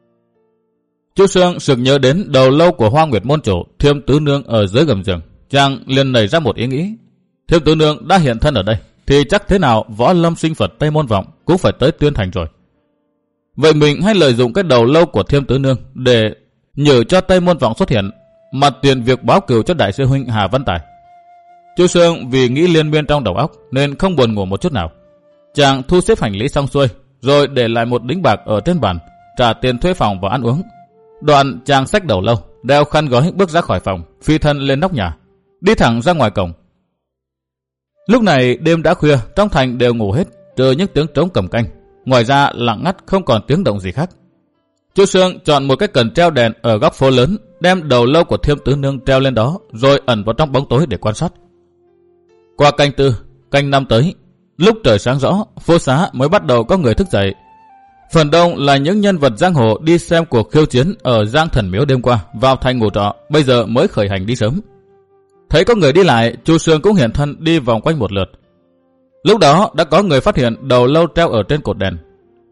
Chu Sương sực nhớ đến đầu lâu của Hoa Nguyệt môn chủ Thiêm Tứ Nương ở dưới gầm giường, chàng liền nảy ra một ý nghĩ. Thiêm Tứ Nương đã hiện thân ở đây thì chắc thế nào võ lâm sinh Phật Tây Môn Vọng cũng phải tới Tuyên Thành rồi. Vậy mình hãy lợi dụng cái đầu lâu của Thiêm Tứ Nương để nhờ cho Tây Môn Vọng xuất hiện, mặt tiền việc báo cửu cho đại sư huynh Hà Văn Tài. Chu Sương vì nghĩ liên miên trong đầu óc nên không buồn ngủ một chút nào. Chàng thu xếp hành lý xong xuôi, rồi để lại một đính bạc ở trên bàn, trả tiền thuê phòng và ăn uống. Đoạn chàng xách đầu lâu, đeo khăn gói bước ra khỏi phòng, phi thân lên nóc nhà, đi thẳng ra ngoài cổng. Lúc này đêm đã khuya, trong thành đều ngủ hết, trừ những tiếng trống cầm canh. Ngoài ra lặng ngắt không còn tiếng động gì khác. Chu Sương chọn một cái cần treo đèn ở góc phố lớn, đem đầu lâu của Thiêm Tứ Nương treo lên đó, rồi ẩn vào trong bóng tối để quan sát. Qua canh tư, canh năm tới, lúc trời sáng rõ, phố xá mới bắt đầu có người thức dậy. Phần đông là những nhân vật giang hồ đi xem cuộc khiêu chiến ở Giang Thần Miếu đêm qua, vào thành ngủ trọ, bây giờ mới khởi hành đi sớm. Thấy có người đi lại, Chu Sương cũng hiện thân đi vòng quanh một lượt. Lúc đó đã có người phát hiện đầu lâu treo ở trên cột đèn.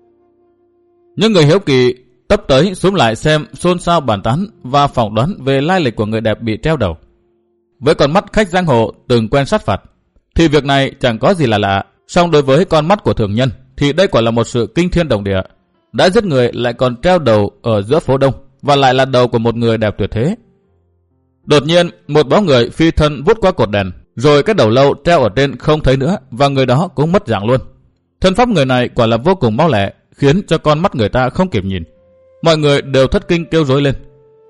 Những người hiếu kỳ tấp tới xúm lại xem, xôn xao bàn tán và phỏng đoán về lai lịch của người đẹp bị treo đầu. Với con mắt khách giang hồ từng quen sát phạt, thì việc này chẳng có gì là lạ. Song đối với con mắt của thường nhân, thì đây quả là một sự kinh thiên động địa. Đã giết người lại còn treo đầu ở giữa phố đông, và lại là đầu của một người đẹp tuyệt thế. Đột nhiên, một bóng người phi thân vút qua cột đèn, rồi cái đầu lâu treo ở trên không thấy nữa, và người đó cũng mất dạng luôn. Thân pháp người này quả là vô cùng mau lẹ, khiến cho con mắt người ta không kịp nhìn. Mọi người đều thất kinh kêu rối lên.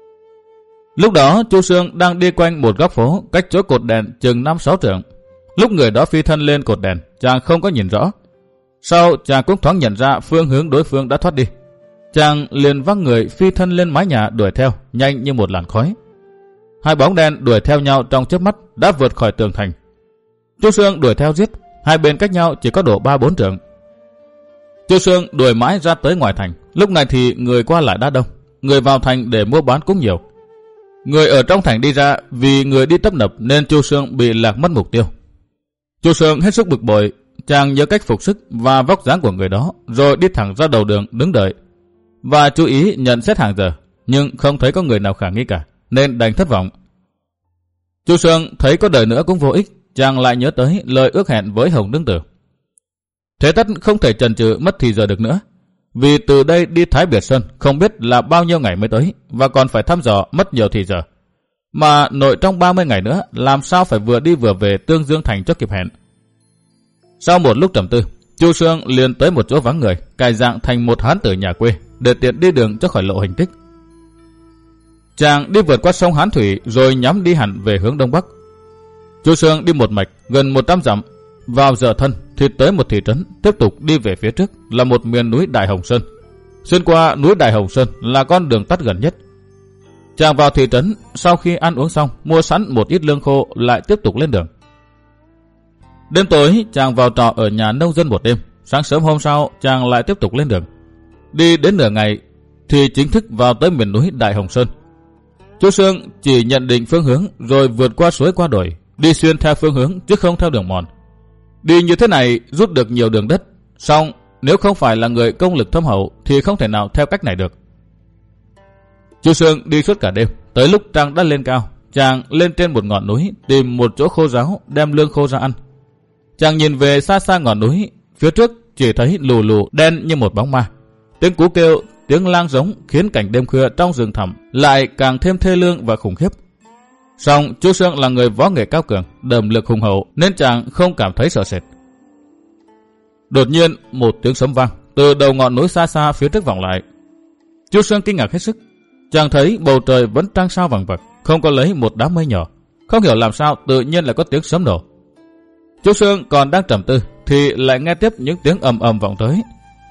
Lúc đó Chu Sương đang đi quanh một góc phố cách chỗ cột đèn chừng năm sáu trượng. Lúc người đó phi thân lên cột đèn, chàng không có nhìn rõ. Sau chàng cũng thoáng nhận ra phương hướng đối phương đã thoát đi. Chàng liền văng người phi thân lên mái nhà đuổi theo, nhanh như một làn khói. Hai bóng đen đuổi theo nhau trong chớp mắt đã vượt khỏi tường thành. Chu Sương đuổi theo giết, hai bên cách nhau chỉ có độ ba bốn trượng. Chu Sương đuổi mãi ra tới ngoài thành. Lúc này thì người qua lại đã đông, người vào thành để mua bán cũng nhiều. Người ở trong thành đi ra vì người đi tấp nập nên Chu Sương bị lạc mất mục tiêu. Chu Sương hết sức bực bội, chàng nhớ cách phục sức và vóc dáng của người đó, rồi đi thẳng ra đầu đường đứng đợi và chú ý nhận xét hàng giờ, nhưng không thấy có người nào khả nghi cả, nên đành thất vọng. Chu Sương thấy có đợi nữa cũng vô ích, chàng lại nhớ tới lời ước hẹn với Hồng Nương Tử. Thế tất không thể chần chừ mất thì giờ được nữa, vì từ đây đi Thái Biệt Sơn không biết là bao nhiêu ngày mới tới, và còn phải thăm dò mất nhiều thì giờ. Mà nội trong ba mươi ngày nữa làm sao phải vừa đi vừa về Tương Dương Thành cho kịp hẹn. Sau một lúc trầm tư, Chu Sương liền tới một chỗ vắng người, cài dạng thành một hán tử nhà quê để tiện đi đường cho khỏi lộ hình tích. Chàng đi vượt qua sông Hán Thủy rồi nhắm đi hẳn về hướng đông bắc. Chu Sương đi một mạch gần một trăm dặm, vào giờ thân thì tới một thị trấn, tiếp tục đi về phía trước là một miền núi Đại Hồng Sơn. Xuyên qua núi Đại Hồng Sơn là con đường tắt gần nhất. Chàng vào thị trấn, sau khi ăn uống xong, mua sẵn một ít lương khô lại tiếp tục lên đường. Đêm tối chàng vào trọ ở nhà nông dân một đêm. Sáng sớm hôm sau chàng lại tiếp tục lên đường. Đi đến nửa ngày thì chính thức vào tới miền núi Đại Hồng Sơn. Chu Sương chỉ nhận định phương hướng rồi vượt qua suối qua đồi, đi xuyên theo phương hướng chứ không theo đường mòn. Đi như thế này rút được nhiều đường đất, song nếu không phải là người công lực thâm hậu thì không thể nào theo cách này được. Chu Sương đi suốt cả đêm, tới lúc trăng đã lên cao, chàng lên trên một ngọn núi tìm một chỗ khô ráo đem lương khô ra ăn. Chàng nhìn về xa xa ngọn núi, phía trước chỉ thấy lù lù đen như một bóng ma. Tiếng cú kêu, tiếng lang giống khiến cảnh đêm khuya trong rừng thẳm lại càng thêm thê lương và khủng khiếp. Song Chu Sương là người võ nghệ cao cường, đầm lực hùng hậu nên chàng không cảm thấy sợ sệt. Đột nhiên một tiếng sấm vang từ đầu ngọn núi xa xa phía trước vọng lại. Chu Sương kinh ngạc hết sức. Chàng thấy bầu trời vẫn trăng sao vằng vặc, không có lấy một đám mây nhỏ. Không hiểu làm sao tự nhiên lại có tiếng sấm nổ. Chu Sương còn đang trầm tư thì lại nghe tiếp những tiếng ầm ầm vọng tới.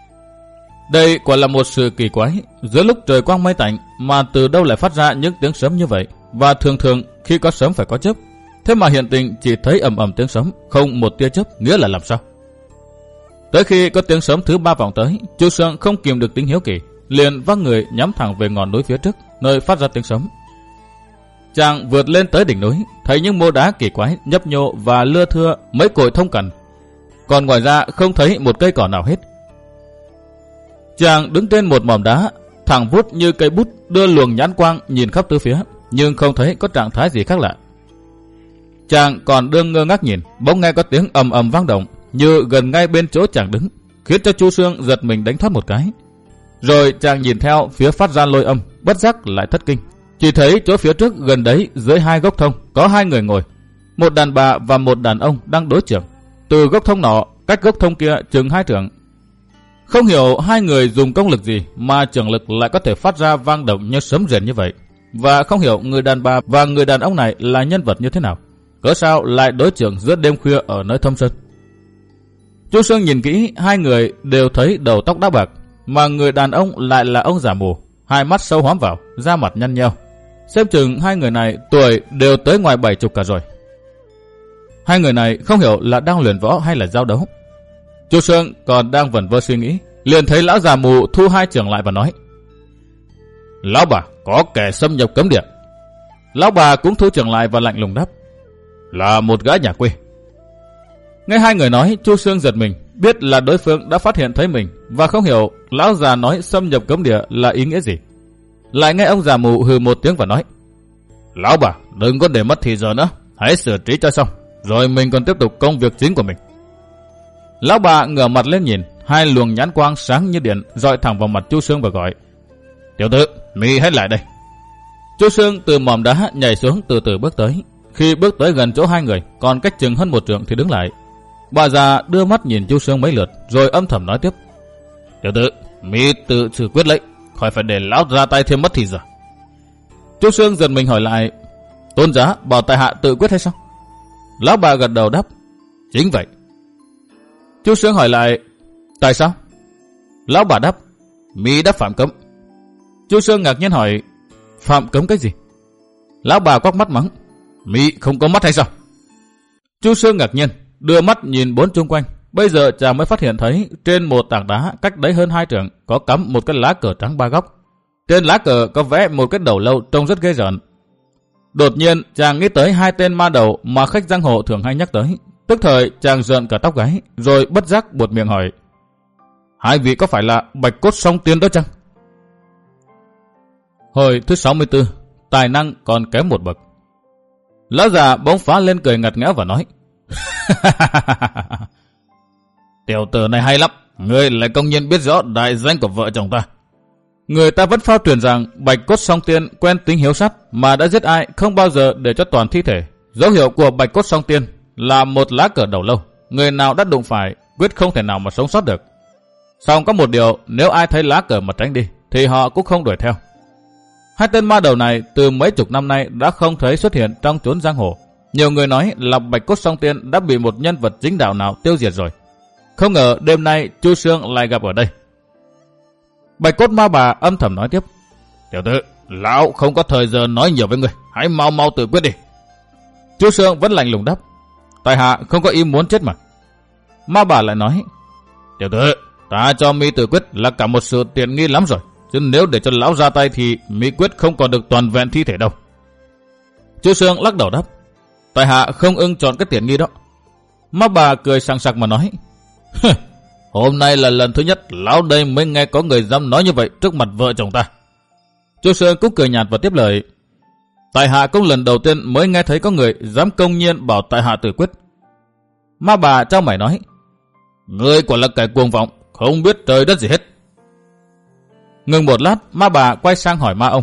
Đây quả là một sự kỳ quái, giữa lúc trời quang mây tạnh mà từ đâu lại phát ra những tiếng sấm như vậy, và thường thường khi có sấm phải có chớp. Thế mà hiện tình chỉ thấy ầm ầm tiếng sấm, không một tia chớp, nghĩa là làm sao? Tới khi có tiếng sấm thứ ba vọng tới, Chu Sương không kìm được tính hiếu kỳ, liền vác người nhắm thẳng về ngọn núi phía trước, nơi phát ra tiếng sấm. Chàng vượt lên tới đỉnh núi, thấy những mô đá kỳ quái nhấp nhô và lưa thưa mấy cội thông cằn, còn ngoài ra không thấy một cây cỏ nào hết. Chàng đứng trên một mỏm đá, thẳng vút như cây bút, đưa luồng nhãn quang nhìn khắp tứ phía, nhưng không thấy có trạng thái gì khác lạ. Chàng còn đương ngơ ngác nhìn, bỗng nghe có tiếng ầm ầm vang động, như gần ngay bên chỗ chàng đứng, khiến cho Chu Sương giật mình đánh thoát một cái. Rồi chàng nhìn theo phía phát ra lôi âm, bất giác lại thất kinh. Chỉ thấy chỗ phía trước gần đấy dưới hai gốc thông có hai người ngồi, một đàn bà và một đàn ông đang đối chưởng. Từ gốc thông nọ cách gốc thông kia chừng hai trượng. Không hiểu hai người dùng công lực gì mà trường lực lại có thể phát ra vang động như sấm rền như vậy. và không hiểu người đàn bà và người đàn ông này là nhân vật như thế nào. Cớ sao lại đối chưởng giữa đêm khuya ở nơi thâm sơn? Chu Sương nhìn kỹ, hai người đều thấy đầu tóc đã bạc, mà người đàn ông lại là ông già mù, hai mắt sâu hoắm vào, da mặt nhăn nheo. Xem chừng hai người này tuổi đều tới ngoài bảy chục cả rồi. Hai người này không hiểu là đang luyện võ hay là giao đấu. Chu Sương còn đang vẩn vơ suy nghĩ, liền thấy lão già mù thu hai chưởng lại và nói: Lão bà, có kẻ xâm nhập cấm địa. Lão bà cũng thu chưởng lại và lạnh lùng đáp: Là một gã nhà quê. Nghe hai người nói, Chu Sương giật mình, biết là đối phương đã phát hiện thấy mình và không hiểu lão già nói xâm nhập cấm địa là ý nghĩa gì. Lại nghe ông già mù hừ một tiếng và nói: Lão bà, đừng có để mất thì giờ nữa, hãy xử trí cho xong, rồi mình còn tiếp tục công việc chính của mình. Lão bà ngửa mặt lên nhìn, hai luồng nhãn quang sáng như điện dọi thẳng vào mặt Chu Sương và gọi: Tiểu tử, mi hãy lại đây. Chu Sương từ mỏm đá nhảy xuống, từ từ bước tới. Khi bước tới gần chỗ hai người, còn cách chừng hơn một trượng thì đứng lại. Bà già đưa mắt nhìn Chu Sương mấy lượt, rồi âm thầm nói tiếp: Tiểu tử, mi tự xử quyết lấy, khỏi phải để lão ra tay thêm mất thì giờ. Chu Sương giật mình hỏi lại: Tôn giá bảo tại hạ tự quyết hay sao? Lão bà gật đầu đáp: Chính vậy. Chu Sương hỏi lại: Tại sao? Lão bà đáp: Mi đã phạm cấm. Chu Sương ngạc nhiên hỏi: Phạm cấm cái gì? Lão bà quắc mắt mắng: Mi không có mắt hay sao? Chu Sương ngạc nhiên đưa mắt nhìn bốn chung quanh. Bây giờ chàng mới phát hiện thấy trên một tảng đá cách đấy hơn hai trượng có cắm một cái lá cờ trắng ba góc. Trên lá cờ có vẽ một cái đầu lâu trông rất ghê rợn. Đột nhiên chàng nghĩ tới hai tên ma đầu mà khách giang hồ thường hay nhắc tới. Tức thời chàng rợn cả tóc gáy, rồi bất giác buột miệng hỏi: Hai vị có phải là Bạch Cốt Song Tiên đó chăng? Hồi thứ sáu mươi tư, tài năng còn kém một bậc. Lão già bỗng phá lên cười ngặt nghẽo và nói: Tiểu tử này hay lắm, ngươi lại công nhiên biết rõ đại danh của vợ chồng ta. Người ta vẫn phao truyền rằng Bạch Cốt Song Tiên quen tính hiếu sát, mà đã giết ai không bao giờ để cho toàn thi thể. Dấu hiệu của Bạch Cốt Song Tiên là một lá cờ đầu lâu, người nào đã đụng phải quyết không thể nào mà sống sót được. Song có một điều, nếu ai thấy lá cờ mà tránh đi thì họ cũng không đuổi theo. Hai tên ma đầu này từ mấy chục năm nay đã không thấy xuất hiện trong chốn giang hồ. Nhiều người nói là Bạch Cốt Song Tiên đã bị một nhân vật chính đạo nào tiêu diệt rồi. Không ngờ đêm nay Chu Sương lại gặp ở đây. Bạch Cốt ma bà âm thầm nói tiếp: Tiểu tử, lão không có thời giờ nói nhiều với người, hãy mau mau tự quyết đi. Chu Sương vẫn lạnh lùng đáp: Tại hạ không có ý muốn chết mà. Ma bà lại nói: Tiểu tử, ta cho mi tự quyết là cả một sự tiện nghi lắm rồi, chứ nếu để cho lão ra tay thì mi quyết không còn được toàn vẹn thi thể đâu. Chu Sương lắc đầu đáp: Tại hạ không ưng chọn cái tiện nghi đó. Ma bà cười sằng sặc mà nói: Hôm nay là lần thứ nhất lão đây mới nghe có người dám nói như vậy trước mặt vợ chồng ta. Chu Sương cũng cười nhạt và tiếp lời: Tại hạ cũng lần đầu tiên mới nghe thấy có người dám công nhiên bảo tại hạ tự quyết. Ma bà trao mày nói: Ngươi quả là kẻ cuồng vọng, không biết trời đất gì hết. Ngừng một lát, ma bà quay sang hỏi ma ông: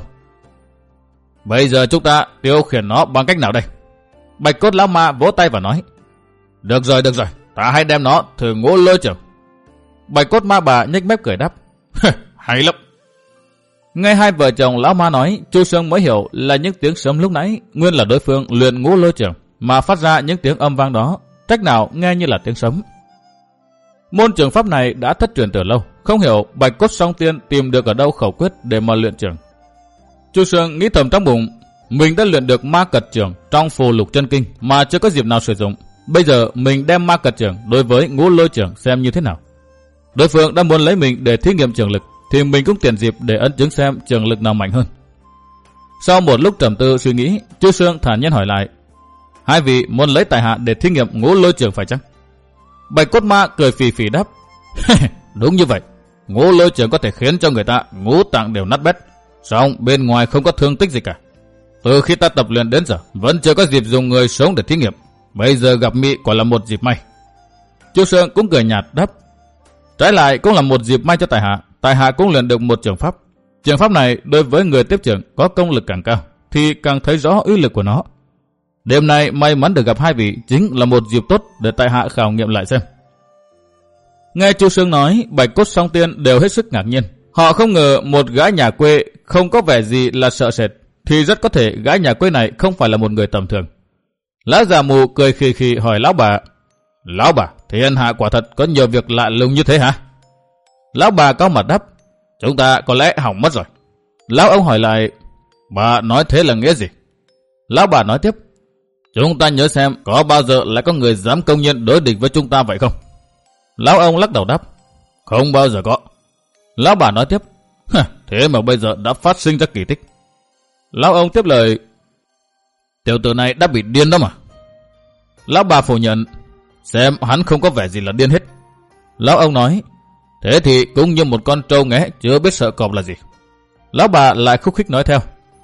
Bây giờ chúng ta tiêu khiển nó bằng cách nào đây? Bạch Cốt lão ma vỗ tay và nói: Được rồi, được rồi, ta hãy đem nó thử ngũ lôi trưởng. Bạch Cốt ma bà nhếch mép cười đáp: Hay lắm. Nghe hai vợ chồng lão ma nói, Chu Sương mới hiểu là những tiếng sớm lúc nãy nguyên là đối phương luyện ngũ lôi trưởng mà phát ra những tiếng âm vang đó, trách nào nghe như là tiếng sấm. Môn trường pháp này đã thất truyền từ lâu, không hiểu Bạch Cốt Song Tiên tìm được ở đâu khẩu quyết để mà luyện trưởng. Chu Sương nghĩ thầm trong bụng, mình đã luyện được ma cật trưởng trong phù lục chân kinh mà chưa có dịp nào sử dụng. Bây giờ mình đem ma cật trưởng đối với ngũ lôi trưởng xem như thế nào. Đối phương đã muốn lấy mình để thí nghiệm trường lực, thì mình cũng tiền dịp để ấn chứng xem trường lực nào mạnh hơn. Sau một lúc trầm tư suy nghĩ, Chu Sương thản nhiên hỏi lại: Hai vị muốn lấy tại hạ để thí nghiệm ngũ lôi trưởng phải chăng? Bạch Cốt ma cười phì phì đáp: Đúng như vậy, ngũ lôi trưởng có thể khiến cho người ta ngũ tạng đều nát bét, song bên ngoài không có thương tích gì cả. Từ khi ta tập luyện đến giờ vẫn chưa có dịp dùng người sống để thí nghiệm, bây giờ gặp mỹ quả là một dịp may. Chu Sương cũng cười nhạt đáp: Trái lại cũng là một dịp may cho tại hạ. Tại hạ cũng luyện được một trường pháp. Trường pháp này đối với người tiếp trưởng có công lực càng cao thì càng thấy rõ uy lực của nó. Đêm nay may mắn được gặp hai vị chính là một dịp tốt để tại hạ khảo nghiệm lại xem. Nghe Chu Sương nói, Bạch Cốt Song Tiên đều hết sức ngạc nhiên. Họ không ngờ một gã nhà quê không có vẻ gì là sợ sệt, thì rất có thể gái nhà quê này không phải là một người tầm thường. Lão già mù cười khì khì hỏi lão bà, lão bà, thiên hạ quả thật có nhiều việc lạ lùng như thế hả? Lão bà có mặt đáp, chúng ta có lẽ hỏng mất rồi. Lão ông hỏi lại, bà nói thế là nghĩa gì? Lão bà nói tiếp, chúng ta nhớ xem có bao giờ lại có người dám công nhiên đối địch với chúng ta vậy không? Lão ông lắc đầu đáp, không bao giờ có. Lão bà nói tiếp, thế mà bây giờ đã phát sinh ra kỳ tích. Lão ông tiếp lời, tiểu tử này đã bị điên đó mà. Lão bà phủ nhận, xem hắn không có vẻ gì là điên hết. Lão ông nói, thế thì cũng như một con trâu nghé chưa biết sợ cọp là gì. Lão bà lại khúc khích nói theo,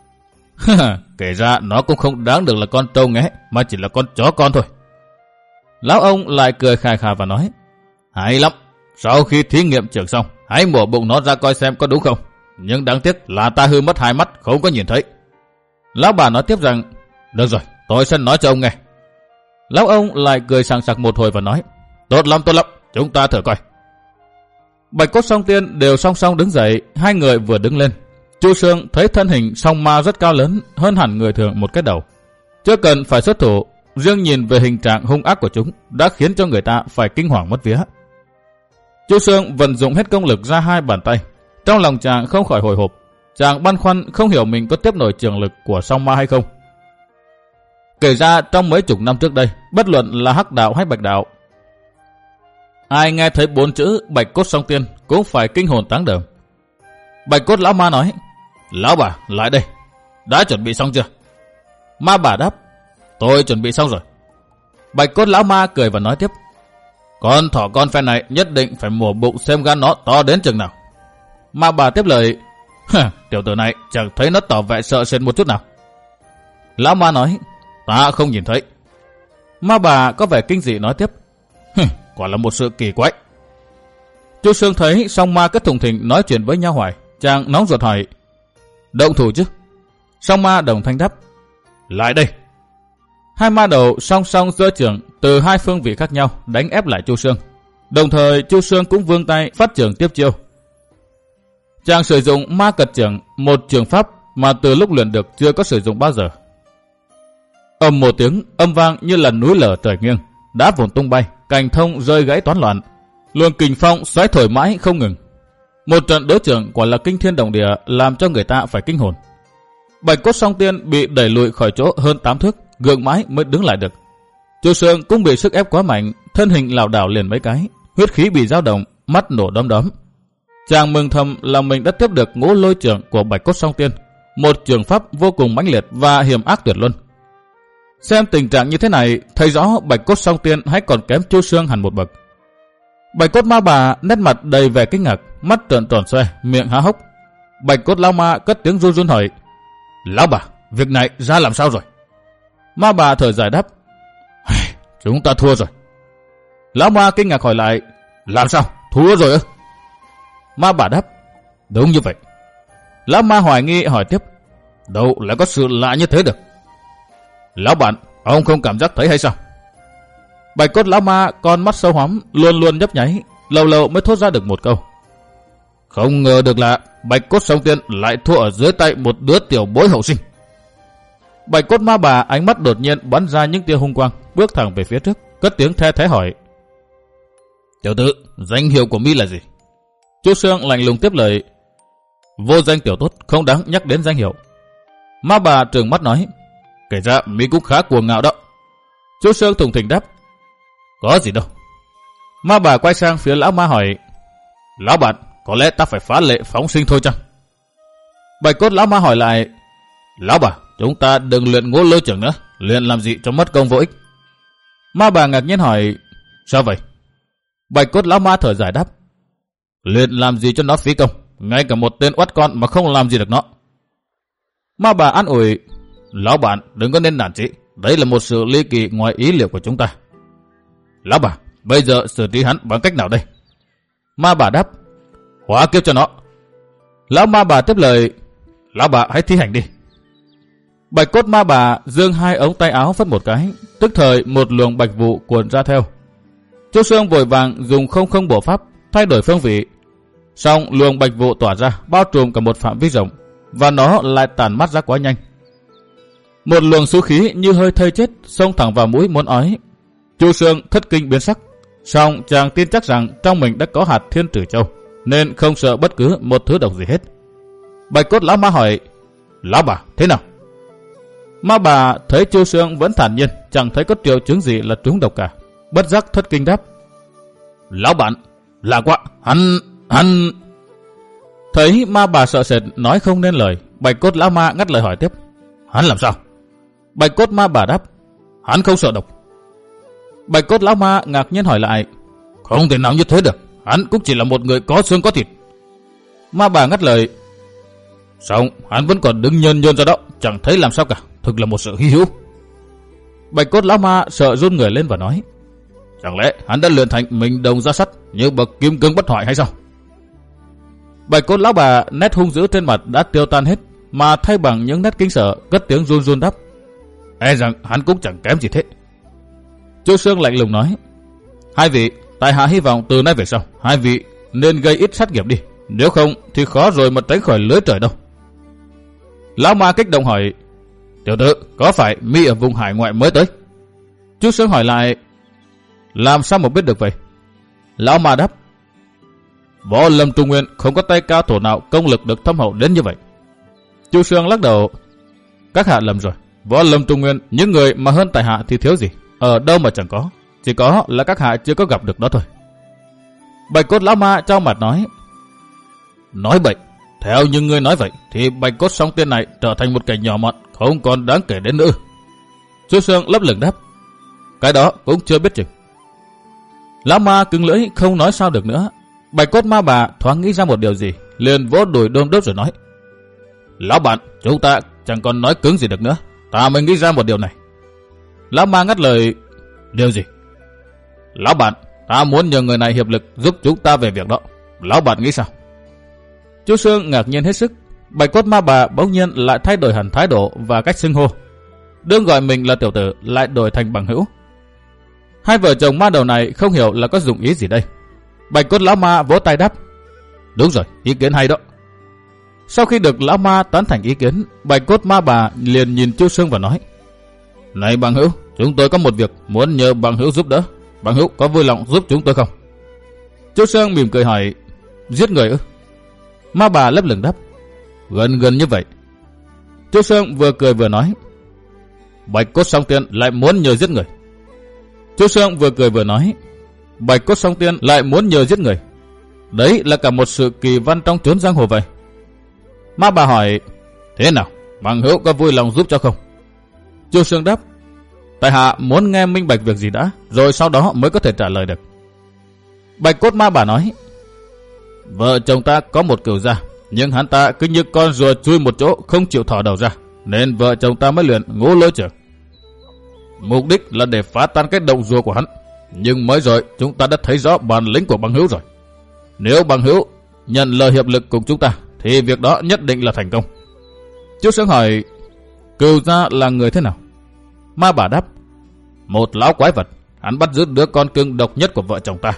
kể ra nó cũng không đáng được là con trâu nghé, mà chỉ là con chó con thôi. Lão ông lại cười khà khà và nói, hay lắm, sau khi thí nghiệm trưởng xong, hãy mổ bụng nó ra coi xem có đúng không. Nhưng đáng tiếc là ta hư mất hai mắt, không có nhìn thấy. Lão bà nói tiếp rằng, được rồi, tôi sẽ nói cho ông nghe. Lão ông lại cười sảng sặc một hồi và nói, tốt lắm, tốt lắm, chúng ta thử coi. Bạch Cốt Song Tiên đều song song đứng dậy, hai người vừa đứng lên. Chu Sương thấy thân hình song ma rất cao lớn, hơn hẳn người thường một cái đầu. Chưa cần phải xuất thủ, riêng nhìn về hình trạng hung ác của chúng đã khiến cho người ta phải kinh hoàng mất vía. Chu Sương vận dụng hết công lực ra hai bàn tay. Trong lòng chàng không khỏi hồi hộp, chàng băn khoăn không hiểu mình có tiếp nổi trường lực của song ma hay không. Kể ra trong mấy chục năm trước đây, bất luận là Hắc Đạo hay Bạch Đạo, ai nghe thấy bốn chữ Bạch Cốt Song Tiên cũng phải kinh hồn táng đờm. Bạch Cốt lão ma nói, lão bà, lại đây, đã chuẩn bị xong chưa? Ma bà đáp, tôi chuẩn bị xong rồi. Bạch Cốt lão ma cười và nói tiếp, con thỏ con phe này nhất định phải mổ bụng xem gan nó to đến chừng nào. Ma bà tiếp lời, tiểu tử này chẳng thấy nó tỏ vẻ sợ sệt một chút nào. Lão ma nói, ta không nhìn thấy. Ma bà có vẻ kinh dị nói tiếp, quả là một sự kỳ quái. Chu Sương thấy song ma cất thùng thình nói chuyện với nhau hoài, chàng nóng ruột hỏi, động thủ chứ? Song ma đồng thanh đáp, lại đây. Hai ma đầu song song giơ chưởng từ hai phương vị khác nhau đánh ép lại Chu Sương. Đồng thời Chu Sương cũng vươn tay phát chưởng tiếp chiêu. Chàng sử dụng ma cật chưởng, một trường pháp mà từ lúc luyện được chưa có sử dụng bao giờ. Ầm một tiếng, âm vang như là núi lở trời nghiêng, đá vụn tung bay, cành thông rơi gãy toán loạn, luồng kình phong xoáy thổi mãi không ngừng. Một trận đối chưởng quả là kinh thiên động địa, làm cho người ta phải kinh hồn. Bạch Cốt Song Tiên bị đẩy lùi khỏi chỗ hơn tám thước, gượng mãi mới đứng lại được. Chu Sương cũng bị sức ép quá mạnh, thân hình lảo đảo liền mấy cái, huyết khí bị dao động, mắt nổ đom đóm. Chàng mừng thầm là mình đã tiếp được ngũ lôi chưởng của Bạch Cốt Song Tiên, một trường pháp vô cùng mãnh liệt và hiểm ác tuyệt luân. Xem tình trạng như thế này, thấy rõ Bạch Cốt Song Tiên hãy còn kém Chu Sương hẳn một bậc. Bạch Cốt Ma Bà nét mặt đầy vẻ kinh ngạc, mắt trợn tròn xoe, miệng há hốc. Bạch Cốt Lão Ma cất tiếng run run hỏi, lão bà, việc này ra làm sao rồi? Ma Bà thở dài đáp, chúng ta thua rồi. Lão Ma kinh ngạc hỏi lại, làm sao, thua rồi ư? Ma Bà đáp, đúng như vậy. Lão Ma hoài nghi hỏi tiếp, đâu lại có sự lạ như thế được? Lão bạn, ông không cảm giác thấy hay sao? Bạch Cốt Lão Ma con mắt sâu hoắm, luôn luôn nhấp nháy, lâu lâu mới thốt ra được một câu. Không ngờ được là Bạch Cốt Song Tiên lại thua ở dưới tay một đứa tiểu bối hậu sinh. Bạch Cốt Ma Bà ánh mắt đột nhiên bắn ra những tia hung quang, bước thẳng về phía trước, cất tiếng the thé hỏi, tiểu tử, danh hiệu của mi là gì? Chu Sương lạnh lùng tiếp lời, vô danh tiểu tốt, không đáng nhắc đến danh hiệu. Ma Bà trừng mắt nói, kể ra mi cũng khá cuồng ngạo đó. Chu Sương thùng thình đáp, có gì đâu. Ma Bà quay sang phía Lão Ma hỏi, lão bạn, có lẽ ta phải phá lệ phóng sinh thôi chăng? Bạch Cốt Lão Ma hỏi lại, lão bà, chúng ta đừng luyện ngũ lôi chưởng nữa, luyện làm gì cho mất công vô ích. Ma Bà ngạc nhiên hỏi, sao vậy? Bạch Cốt Lão Ma thở dài đáp, luyện làm gì cho nó phí công, ngay cả một tên oắt con mà không làm gì được nó. Ma Bà an ủi, lão bạn đừng có nên nản chí, đấy là một sự ly kỳ ngoài ý liệu của chúng ta. Lão bà, bây giờ xử trí hắn bằng cách nào đây? Ma Bà đáp, hóa kiếp cho nó. Lão Ma Bà tiếp lời, lão bà hãy thi hành đi. Bạch Cốt Ma Bà giương hai ống tay áo phất một cái, tức thời một luồng bạch vụ cuồn ra theo. Chu Sương vội vàng dùng không không bổ pháp thay đổi phương vị, song luồng bạch vụ tỏa ra bao trùm cả một phạm vi rộng, và nó lại tản mát ra quá nhanh, Một luồng xú khí như hơi thây chết xông thẳng vào mũi muốn ói. Chu Sương thất kinh biến sắc, song chàng tin chắc rằng trong mình đã có hạt Thiên Tử Châu, nên không sợ bất cứ một thứ độc gì hết. Bạch Cốt lão ma hỏi: "Lão bà, thế nào?" Ma bà thấy Chu Sương vẫn thản nhiên, chẳng thấy có triệu chứng gì là trúng độc cả, bất giác thất kinh đáp: "Lão bạn, lạ quá, hắn, hắn..." Thấy ma bà sợ sệt nói không nên lời, Bạch Cốt lão ma ngắt lời hỏi tiếp: "Hắn làm sao?" Bạch Cốt ma bà đáp: "Hắn không sợ độc." Bạch Cốt lão ma ngạc nhiên hỏi lại: "Không thể nào như thế được, hắn cũng chỉ là một người có xương có thịt." Ma bà ngắt lời: "Xong, hắn vẫn còn đứng nhơn nhơn ra đó, chẳng thấy làm sao cả, thực là một sự hy hữu." Bạch Cốt lão ma sợ run người lên và nói: "Chẳng lẽ hắn đã luyện thành mình đồng ra sắt như bậc kim cương bất hoại hay sao?" Bạch Cốt lão bà nét hung dữ trên mặt đã tiêu tan hết, mà thay bằng những nét kinh sợ, cất tiếng run run đáp: "E rằng hắn cũng chẳng kém gì thế." Chu Sương lạnh lùng nói: "Hai vị, tại hạ hy vọng từ nay về sau, hai vị nên gây ít sát nghiệp đi, nếu không thì khó rồi mà tránh khỏi lưới trời đâu." Lão ma kích động hỏi: "Tiểu tử, có phải mi ở vùng hải ngoại mới tới?" Chu Sương hỏi lại: "Làm sao mà biết được vậy?" Lão ma đáp: "Võ Lâm Trung Nguyên không có tay cao thủ nào công lực được thâm hậu đến như vậy." Chu Sương lắc đầu: "Các hạ lầm rồi, Võ Lâm Trung Nguyên những người mà hơn tại hạ thì thiếu gì, ở đâu mà chẳng có, chỉ có là các hạ chưa có gặp được đó thôi." Bạch Cốt lão ma trong mặt nói: "Nói bậy, theo như ngươi nói vậy thì Bạch Cốt Song Tiên này trở thành một kẻ nhỏ mọn, không còn đáng kể đến nữa." Chu Sương lấp lửng đáp: "Cái đó cũng chưa biết chừng." Lão ma cứng lưỡi không nói sao được nữa. Bạch Cốt ma bà thoáng nghĩ ra một điều gì, liền vỗ đùi đôm đốp rồi nói: "Lão bạn, chúng ta chẳng còn nói cứng gì được nữa, ta mới nghĩ ra một điều này." Lão ma ngắt lời: "Điều gì?" "Lão bạn, ta muốn nhờ người này hiệp lực giúp chúng ta về việc đó. Lão bạn nghĩ sao?" Chu Sương ngạc nhiên hết sức. Bạch Cốt ma bà bỗng nhiên lại thay đổi hẳn thái độ và cách xưng hô, đương gọi mình là tiểu tử lại đổi thành bằng hữu. Hai vợ chồng ma đầu này không hiểu là có dụng ý gì đây. Bạch Cốt lão ma vỗ tay đáp: "Đúng rồi, ý kiến hay đó." Sau khi được lão ma tán thành ý kiến, Bạch Cốt ma bà liền nhìn Chu Sương và nói: "Này bằng hữu, chúng tôi có một việc muốn nhờ bằng hữu giúp đỡ. Bằng hữu có vui lòng giúp chúng tôi không?" Chu Sương mỉm cười hỏi: "Giết người ư?" Ma bà lấp lửng đáp: "Gần gần như vậy." Chu Sương vừa cười vừa nói: "Bạch Cốt Song Tiên lại muốn nhờ giết người." Chu Sương vừa cười vừa nói: "Bạch Cốt Song Tiên lại muốn nhờ giết người. Đấy là cả một sự kỳ văn trong chốn giang hồ vậy." Ma bà hỏi: "Thế nào, bằng hữu có vui lòng giúp cho không?" Chu Sương đáp: "Tại hạ muốn nghe minh bạch việc gì đã, rồi sau đó mới có thể trả lời được." Bạch Cốt ma bà nói: "Vợ chồng ta có một cửu gia, nhưng hắn ta cứ như con rùa chui một chỗ không chịu thò đầu ra, nên vợ chồng ta mới luyện ngũ lôi trưởng. Mục đích là để phá tan cái động rùa của hắn, nhưng mới rồi chúng ta đã thấy rõ bản lĩnh của bằng hữu rồi. Nếu bằng hữu nhận lời hiệp lực cùng chúng ta thì việc đó nhất định là thành công." Chu Sương hỏi: "Cửu gia là người thế nào?" Ma bà đáp: "Một lão quái vật, hắn bắt giữ đứa con cưng độc nhất của vợ chồng ta."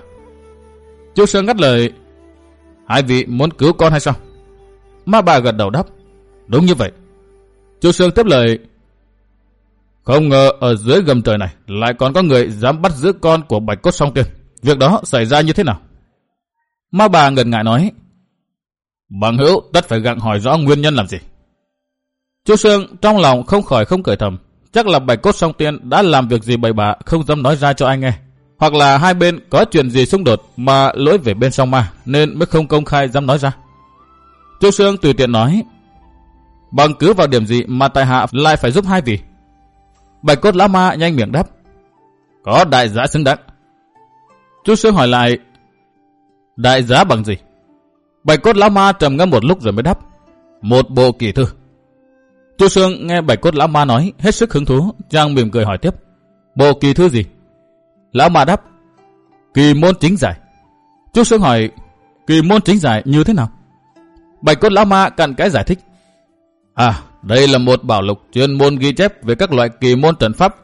Chu Sương ngắt lời: "Hai vị muốn cứu con hay sao?" Ma bà gật đầu đáp: "Đúng như vậy." Chu Sương tiếp lời: "Không ngờ ở dưới gầm trời này lại còn có người dám bắt giữ con của Bạch Cốt Song Tiên. Việc đó xảy ra như thế nào?" Ma bà ngần ngại nói: "Bằng hữu tất phải gặng hỏi rõ nguyên nhân làm gì." Chu Sương trong lòng không khỏi không cười thầm, chắc là Bạch Cốt Song Tiên đã làm việc gì bậy bạ không dám nói ra cho ai nghe, hoặc là hai bên có chuyện gì xung đột mà lỗi về bên song ma nên mới không công khai dám nói ra. Chu Sương tùy tiện nói: "Bằng cứ vào điểm gì mà tại hạ lại phải giúp hai vị?" Bạch Cốt lão ma nhanh miệng đáp: "Có đại giá xứng đáng." Chu Sương hỏi lại: "Đại giá bằng gì?" Bạch Cốt lão ma trầm ngâm một lúc rồi mới đáp: "Một bộ kỳ thư." Chu Sương nghe Bạch Cốt lão ma nói hết sức hứng thú, chàng mỉm cười hỏi tiếp: "Bộ kỳ thư gì?" Lão ma đáp: "Kỳ môn chính giải." Chu Sương hỏi: "Kỳ môn chính giải như thế nào?" Bạch Cốt lão ma cặn kẽ giải thích: "À, đây là một bảo lục chuyên môn ghi chép về các loại kỳ môn trận pháp."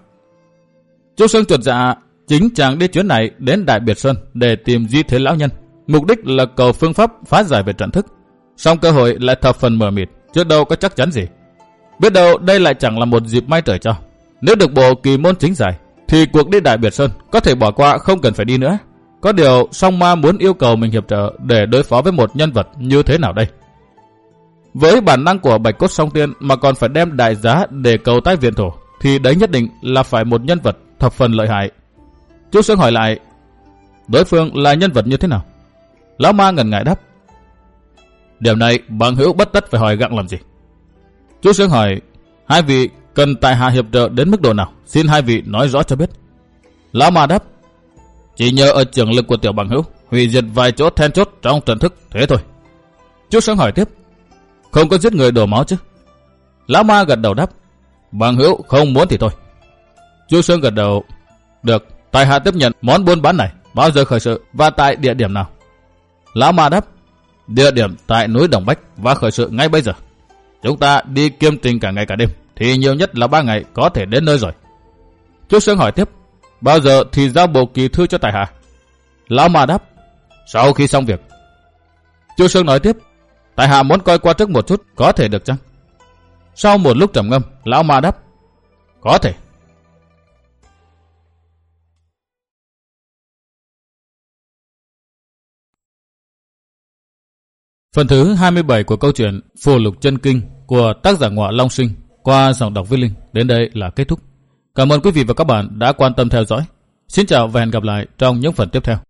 Chu Sương chột dạ, chính chàng đi chuyến này đến Đại Biệt Sơn để tìm Di Thế lão nhân, mục đích là cầu phương pháp phá giải về trận thức, song cơ hội lại thập phần mờ mịt, chứ đâu có chắc chắn gì. Biết đâu đây lại chẳng là một dịp may trời cho. Nếu được bộ kỳ môn chính giải, thì cuộc đi Đại Biệt Sơn có thể bỏ qua, không cần phải đi nữa. Có điều Song Ma muốn yêu cầu mình hiệp trợ để đối phó với một nhân vật như thế nào đây? Với bản năng của Bạch Cốt Song Tiên mà còn phải đem đại giá để cầu tái viện thổ, thì đấy nhất định là phải một nhân vật thập phần lợi hại. Chú Sương hỏi lại, đối phương là nhân vật như thế nào? Lão Ma ngần ngại đáp, điểm này bằng hữu bất tất phải hỏi gặng làm gì. Chú Sương hỏi, hai vị cần tại hạ hiệp trợ đến mức độ nào? Xin hai vị nói rõ cho biết. Lão Ma đáp, chỉ nhờ ở trưởng lực của tiểu bằng hữu hủy diệt vài chỗ then chốt trong trận thức, thế thôi. Chú Sương hỏi tiếp, không có giết người đổ máu chứ? Lão Ma gật đầu đáp, bằng hữu không muốn thì thôi. Chú Sương gật đầu, được, tại hạ tiếp nhận món buôn bán này. Bao giờ khởi sự và tại địa điểm nào? Lão Ma đáp, địa điểm tại núi Đồng Bách và khởi sự ngay bây giờ. Chúng ta đi kiêm trình cả ngày cả đêm, thì nhiều nhất là ba ngày có thể đến nơi rồi. Chú Sương hỏi tiếp, bao giờ thì giao bộ kỳ thư cho tại hạ? Lão Ma đáp, sau khi xong việc. Chú Sương nói tiếp, tại hạ muốn coi qua trước một chút, có thể được chăng? Sau một lúc trầm ngâm, Lão Ma đáp, có thể. Phần thứ hai mươi bảy của câu chuyện Phù Lục Chân Kinh của tác giả Ngọa Long Sinh qua giọng đọc Viết Linh đến đây là kết thúc. Cảm ơn quý vị và các bạn đã quan tâm theo dõi. Xin chào và hẹn gặp lại trong những phần tiếp theo.